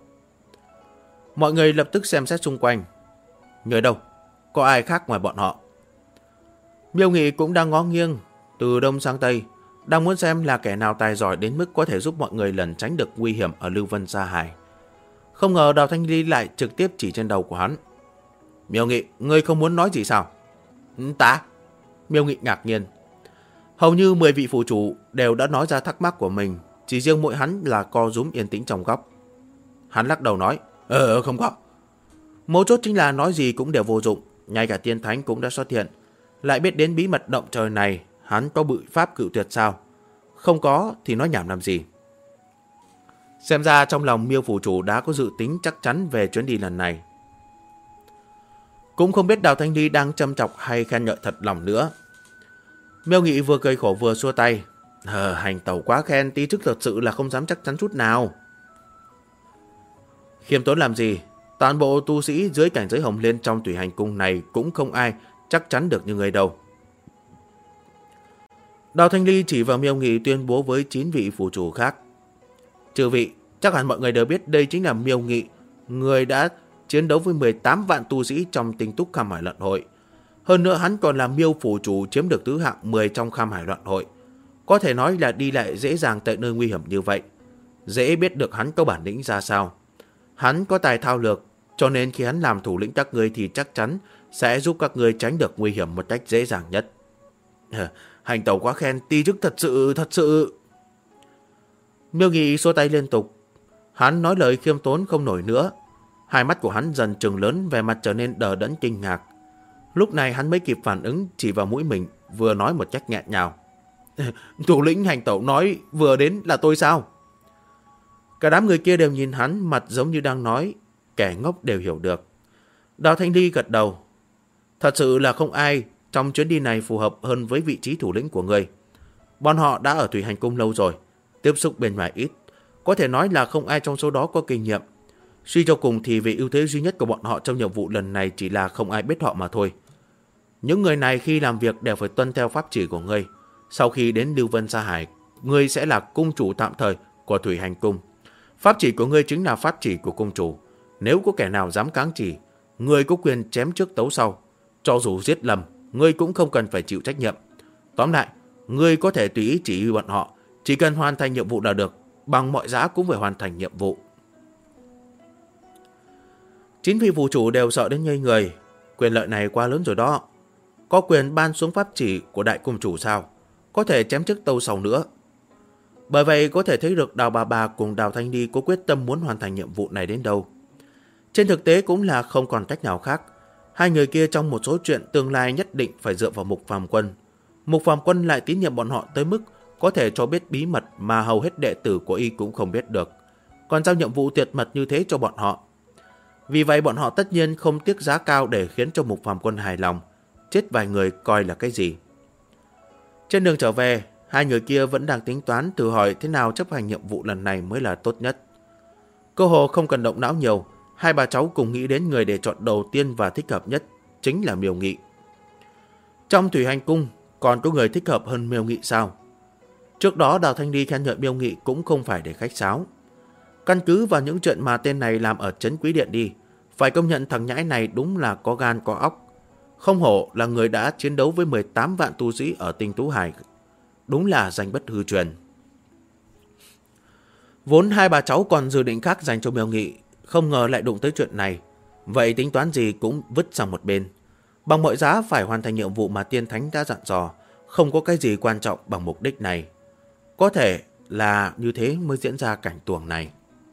Mọi người lập tức xem xét xung quanh. Người đâu? Có ai khác ngoài bọn họ? Miêu Nghị cũng đang ngó nghiêng từ đông sang tây, đang muốn xem là kẻ nào tài giỏi đến mức có thể giúp mọi người lẩn tránh được nguy hiểm ở Lưu Vân Sa Hải. Không ngờ Đào Thanh Ly lại trực tiếp chỉ trên đầu của hắn. Miêu Nghị, ngươi không muốn nói gì sao? Ta? Miêu Nghị ngạc nhiên. Hầu như 10 vị phụ chủ đều đã nói ra thắc mắc của mình, chỉ riêng mỗi hắn là co rúm yên tĩnh trong góc. Hắn lắc đầu nói, không có. Mấu chốt chính là nói gì cũng đều vô dụng, ngay cả Tiên Thánh cũng đã xuất hiện. Lại biết đến bí mật động trời này, hắn có bự pháp cự tuyệt sao? Không có thì nói nhảm làm gì? Xem ra trong lòng Miêu phủ chủ đã có dự tính chắc chắn về chuyến đi lần này. Cũng không biết Đào Thanh Ly đang châm chọc hay khen ngợi thật lòng nữa. Miêu Nghị vừa cười khổ vừa xua tay. Hành tẩu quá khen, tí chức thật sự là không dám chắc chắn chút nào. Khiêm tốn làm gì? Toàn bộ tu sĩ dưới cảnh giới Hồng Liên trong Thủy Hành Cung này cũng không ai chắc chắn được như người đâu. Đào Thanh Ly chỉ vào Miêu Nghị tuyên bố với 9 vị phủ chủ khác. Chư vị, chắc hẳn mọi người đều biết đây chính là Miêu Nghị, người đã chiến đấu với 18 vạn tu sĩ trong Tinh Túc Kham Hải Luận Hội. Hơn nữa hắn còn là Miêu phủ chủ chiếm được thứ hạng 10 trong Kham Hải Luận Hội. Có thể nói là đi lại dễ dàng tại nơi nguy hiểm như vậy. Dễ biết được hắn có bản lĩnh ra sao. Hắn có tài thao lược, cho nên khi hắn làm thủ lĩnh các ngươi thì chắc chắn sẽ giúp các ngươi tránh được nguy hiểm một cách dễ dàng nhất. Hành tẩu quá khen, ti chức thật sự. Miêu Nghị xua tay liên tục. Hắn nói lời khiêm tốn không nổi nữa. Hai mắt của hắn dần trừng lớn, vẻ mặt trở nên đờ đẫn kinh ngạc. Lúc này hắn mới kịp phản ứng, chỉ vào mũi mình, vừa nói một cách nghẹn ngào. Thủ lĩnh hành tẩu nói vừa đến là tôi sao? Cả đám người kia đều nhìn hắn, mặt giống như đang nói, kẻ ngốc đều hiểu được. Đào Thanh Ly gật đầu. Thật sự là không ai trong chuyến đi này phù hợp hơn với vị trí thủ lĩnh của người. Bọn họ đã ở Thủy Hành Cung lâu rồi, tiếp xúc bên ngoài ít, có thể nói là không ai trong số đó có kinh nghiệm. Suy cho cùng thì về ưu thế duy nhất của bọn họ trong nhiệm vụ lần này chỉ là không ai biết họ mà thôi. Những người này khi làm việc đều phải tuân theo pháp chỉ của ngươi. Sau khi đến Lưu Vân Sa Hải, ngươi sẽ là cung chủ tạm thời của Thủy Hành Cung. Pháp chỉ của ngươi chính là pháp chỉ của cung chủ. Nếu có kẻ nào dám kháng chỉ, ngươi có quyền chém trước tấu sau. Cho dù giết lầm, ngươi cũng không cần phải chịu trách nhiệm. Tóm lại, ngươi có thể tùy ý chỉ huy bọn họ, chỉ cần hoàn thành nhiệm vụ là được, bằng mọi giá cũng phải hoàn thành nhiệm vụ. 9 vị phủ chủ đều sợ đến ngây người. Quyền lợi này quá lớn rồi đó. Có quyền ban xuống pháp chỉ của đại cung chủ sao? Có thể chém trước tấu sau nữa. Bởi vậy có thể thấy được Đào Bà Bà cùng Đào Thanh Ly có quyết tâm muốn hoàn thành nhiệm vụ này đến đâu. Trên thực tế cũng là không còn cách nào khác. Hai người kia trong một số chuyện tương lai nhất định phải dựa vào Mục Phàm Quân. Mục Phàm Quân lại tín nhiệm bọn họ tới mức có thể cho biết bí mật mà hầu hết đệ tử của y cũng không biết được. Còn giao nhiệm vụ tuyệt mật như thế cho bọn họ. Vì vậy bọn họ tất nhiên không tiếc giá cao để khiến cho Mục Phàm Quân hài lòng. Chết vài người coi là cái gì. Trên đường trở về, hai người kia vẫn đang tính toán thử hỏi thế nào chấp hành nhiệm vụ lần này mới là tốt nhất. Cơ hồ không cần động não nhiều, hai bà cháu cùng nghĩ đến người để chọn đầu tiên và thích hợp nhất, chính là Miêu Nghị. Trong Thủy Hành Cung, còn có người thích hợp hơn Miêu Nghị sao? Trước đó Đào Thanh Ly khen ngợi Miêu Nghị cũng không phải để khách sáo. Căn cứ vào những chuyện mà tên này làm ở Trấn Quý Điện đi, phải công nhận thằng nhãi này đúng là có gan có óc. Không hổ là người đã chiến đấu với 18 vạn tu sĩ ở Tinh Tú Hải. Đúng là danh bất hư truyền. Vốn hai bà cháu còn dự định khác dành cho Miêu Nghị, không ngờ lại đụng tới chuyện này. Vậy tính toán gì cũng vứt sang một bên. Bằng mọi giá phải hoàn thành nhiệm vụ mà Tiên Thánh đã dặn dò. Không có cái gì quan trọng bằng mục đích này. Có thể là như thế mới diễn ra cảnh tuồng này.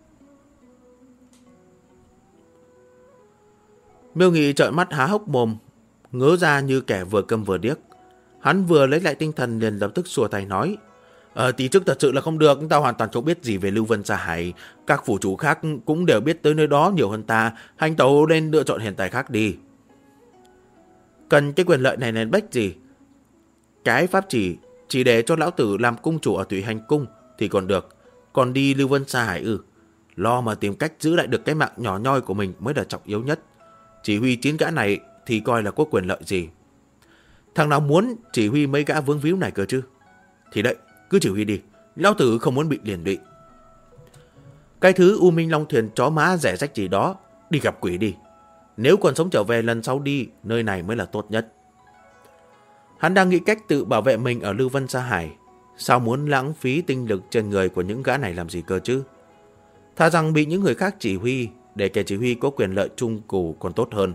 Miêu Nghị trợn mắt há hốc mồm, ngớ ra như kẻ vừa câm vừa điếc. Hắn vừa lấy lại tinh thần liền lập tức xua tay nói: Tí trước thật sự là không được, ta hoàn toàn không biết gì về Lưu Vân Sa Hải. Các phủ chủ khác cũng đều biết tới nơi đó nhiều hơn ta. Hành tẩu nên lựa chọn hiện tại khác đi. Cần cái quyền lợi này nên bách gì? Cái pháp chỉ để cho lão tử làm cung chủ ở Thủy Hành Cung thì còn được. Còn đi Lưu Vân Sa Hải lo mà tìm cách giữ lại được cái mạng nhỏ nhoi của mình mới là trọng yếu nhất. Chỉ huy 9 gã này thì coi là có quyền lợi gì? Thằng nào muốn chỉ huy mấy gã vướng víu này cơ chứ? Thì đấy, cứ chỉ huy đi. Lão tử không muốn bị liền lụy. Cái thứ U Minh Long Thuyền chó má rẻ rách gì đó, đi gặp quỷ đi. Nếu còn sống trở về lần sau đi, nơi này mới là tốt nhất. Hắn đang nghĩ cách tự bảo vệ mình ở Lưu Vân Sa Hải. Sao muốn lãng phí tinh lực trên người của những gã này làm gì cơ chứ? Thà rằng bị những người khác chỉ huy, để kẻ chỉ huy có quyền lợi chung cù còn tốt hơn.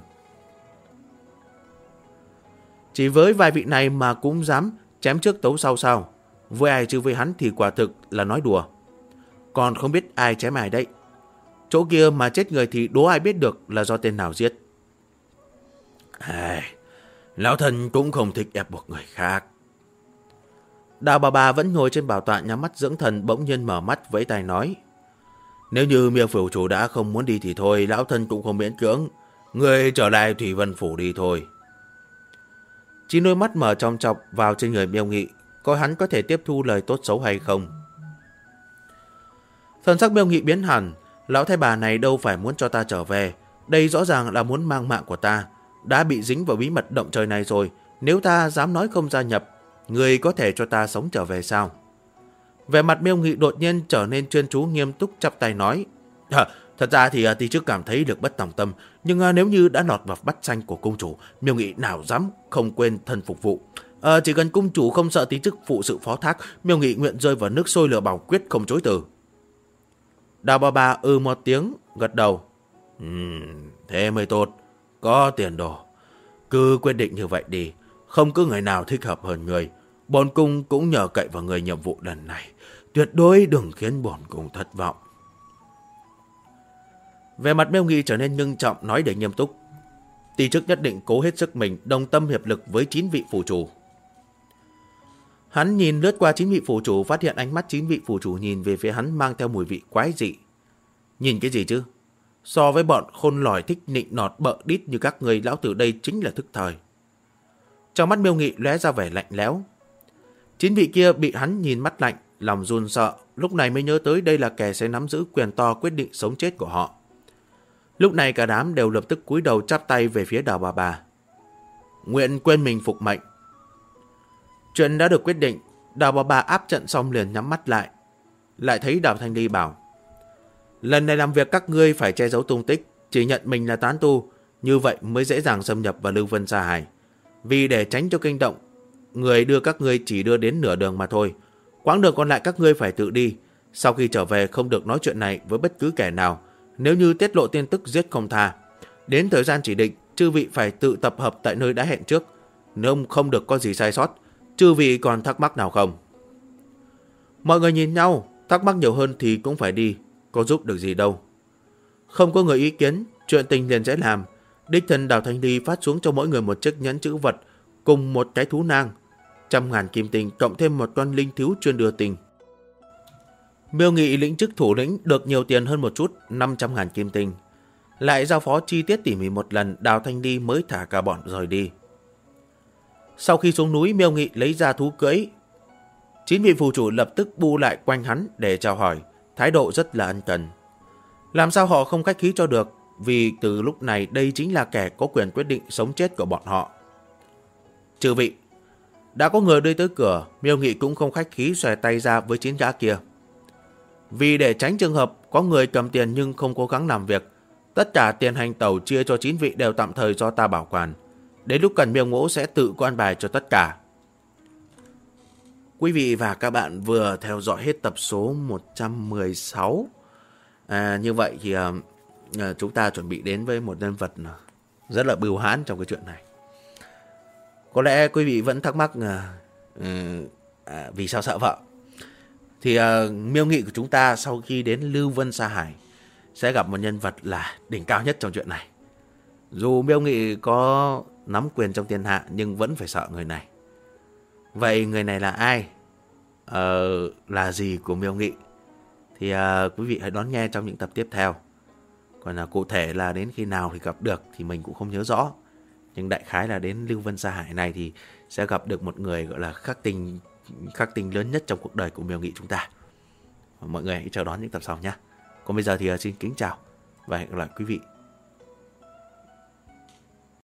Chỉ với vài vị này mà cũng dám chém trước tấu sau sao? Với ai chứ với hắn thì quả thực là nói đùa. Còn không biết ai chém ai đấy. Chỗ kia mà chết người thì đố ai biết được là do tên nào giết. Lão thần cũng không thích ép buộc người khác. Đào Bà Bà vẫn ngồi trên bảo tọa nhắm mắt dưỡng thần, bỗng nhiên mở mắt vẫy tay nói: Nếu như Miêu phủ chủ đã không muốn đi thì thôi, lão thân cũng không miễn cưỡng. Người trở lại Thủy Vân phủ đi thôi. Chỉ đôi mắt mở trong chọc vào trên người Miêu Nghị, coi hắn có thể tiếp thu lời tốt xấu hay không. Thần sắc Miêu Nghị biến hẳn. Lão thái bà này đâu phải muốn cho ta trở về. Đây rõ ràng là muốn mang mạng của ta. Đã bị dính vào bí mật động trời này rồi. Nếu ta dám nói không gia nhập, người có thể cho ta sống trở về sao? Vẻ mặt Miêu Nghị đột nhiên trở nên chuyên chú nghiêm túc, chắp tay nói: Thật ra thì tí trước cảm thấy được bất tòng tâm, nhưng nếu như đã lọt vào bắt xanh của cung chủ, Miêu Nghị nào dám không quên thân phục vụ. Chỉ cần cung chủ không sợ tí chức phụ sự phó thác, Miêu Nghị nguyện rơi vào nước sôi lửa bỏng, quyết không chối từ. Đào Bà Bà một tiếng, gật đầu. Thế mới tốt, có tiền đồ. Cứ quyết định như vậy đi, không có người nào thích hợp hơn người. Bổn cung cũng nhờ cậy vào người nhiệm vụ lần này. Tuyệt đối đừng khiến bổn cung thất vọng. Về mặt Miêu Nghị trở nên ngưng trọng, nói để nghiêm túc. Tỷ chức nhất định cố hết sức mình, đồng tâm hiệp lực với 9 vị phủ chủ. Hắn nhìn lướt qua 9 vị phủ chủ, phát hiện ánh mắt 9 vị phủ chủ nhìn về phía hắn mang theo mùi vị quái dị. Nhìn cái gì chứ? So với bọn khôn lỏi thích nịnh nọt bợ đít như các người, lão tử đây chính là thức thời. Trong mắt Miêu Nghị lóe ra vẻ lạnh lẽo. 9 vị kia bị hắn nhìn mắt lạnh, lòng run sợ, lúc này mới nhớ tới đây là kẻ sẽ nắm giữ quyền to quyết định sống chết của họ. Lúc này cả đám đều lập tức cúi đầu chắp tay về phía Đào Bà Bà. Nguyện quên mình phục mệnh. Chuyện đã được quyết định, Đào Bà Bà áp trận xong liền nhắm mắt lại. lại thấy Đào Thanh Ly bảo: lần này làm việc các ngươi phải che giấu tung tích, chỉ nhận mình là tán tu, như vậy mới dễ dàng xâm nhập vào Lưu Vân Sa Hải. Vì để tránh cho kinh động, người đưa các ngươi chỉ đưa đến nửa đường mà thôi. Quãng đường còn lại các ngươi phải tự đi. Sau khi trở về không được nói chuyện này với bất cứ kẻ nào. Nếu như tiết lộ tin tức giết không tha. Đến thời gian chỉ định, chư vị phải tự tập hợp tại nơi đã hẹn trước. Nếu không được có gì sai sót, chư vị còn thắc mắc nào không? Mọi người nhìn nhau, thắc mắc nhiều hơn thì cũng phải đi, có giúp được gì đâu. Không có người ý kiến, chuyện tình liền dễ làm. Đích thân Đào Thanh Ly phát xuống cho mỗi người một chiếc nhẫn chữ vật cùng một cái thú nang, 100.000 kim tinh cộng thêm một con linh thiếu chuyên đưa tình. Miêu Nghị lĩnh chức thủ lĩnh được nhiều tiền hơn một chút, 500.000 kim tinh. Lại giao phó chi tiết tỉ mỉ một lần, Đào Thanh Ly mới thả cả bọn rời đi. Sau khi xuống núi, Miêu Nghị lấy ra thú cưỡi. 9 vị phù chủ lập tức bu lại quanh hắn để chào hỏi, thái độ rất là ân cần. Làm sao họ không khách khí cho được, vì từ lúc này đây chính là kẻ có quyền quyết định sống chết của bọn họ. Chư vị, đã có người đưa tới cửa, Miêu Nghị cũng không khách khí xòe tay ra với 9 gã kia. Vì để tránh trường hợp có người cầm tiền nhưng không cố gắng làm việc, tất cả tiền hành tẩu chia cho 9 vị đều tạm thời do ta bảo quản. Đến lúc cần Miêu Ngũ sẽ tự quan bài cho tất cả. Quý vị và các bạn vừa theo dõi hết tập số 116. Như vậy thì chúng ta chuẩn bị đến với một nhân vật rất là bưu hãn trong cái chuyện này. Có lẽ quý vị vẫn thắc mắc vì sao sợ vợ. Thì Miêu Nghị của chúng ta sau khi đến Lưu Vân Sa Hải sẽ gặp một nhân vật là đỉnh cao nhất trong chuyện này. Dù Miêu Nghị có nắm quyền trong thiên hạ nhưng vẫn phải sợ người này. Vậy người này là ai? Là gì của Miêu Nghị? Thì quý vị hãy đón nghe trong những tập tiếp theo. Còn là cụ thể là đến khi nào thì gặp được thì mình cũng không nhớ rõ. Nhưng đại khái là đến Lưu Vân Sa Hải này thì sẽ gặp được một người gọi là khắc tinh lớn nhất trong cuộc đời của Miêu Nghị chúng ta. Mọi người hãy chờ đón những tập sau nhé. Còn bây giờ thì xin kính chào và hẹn gặp lại quý vị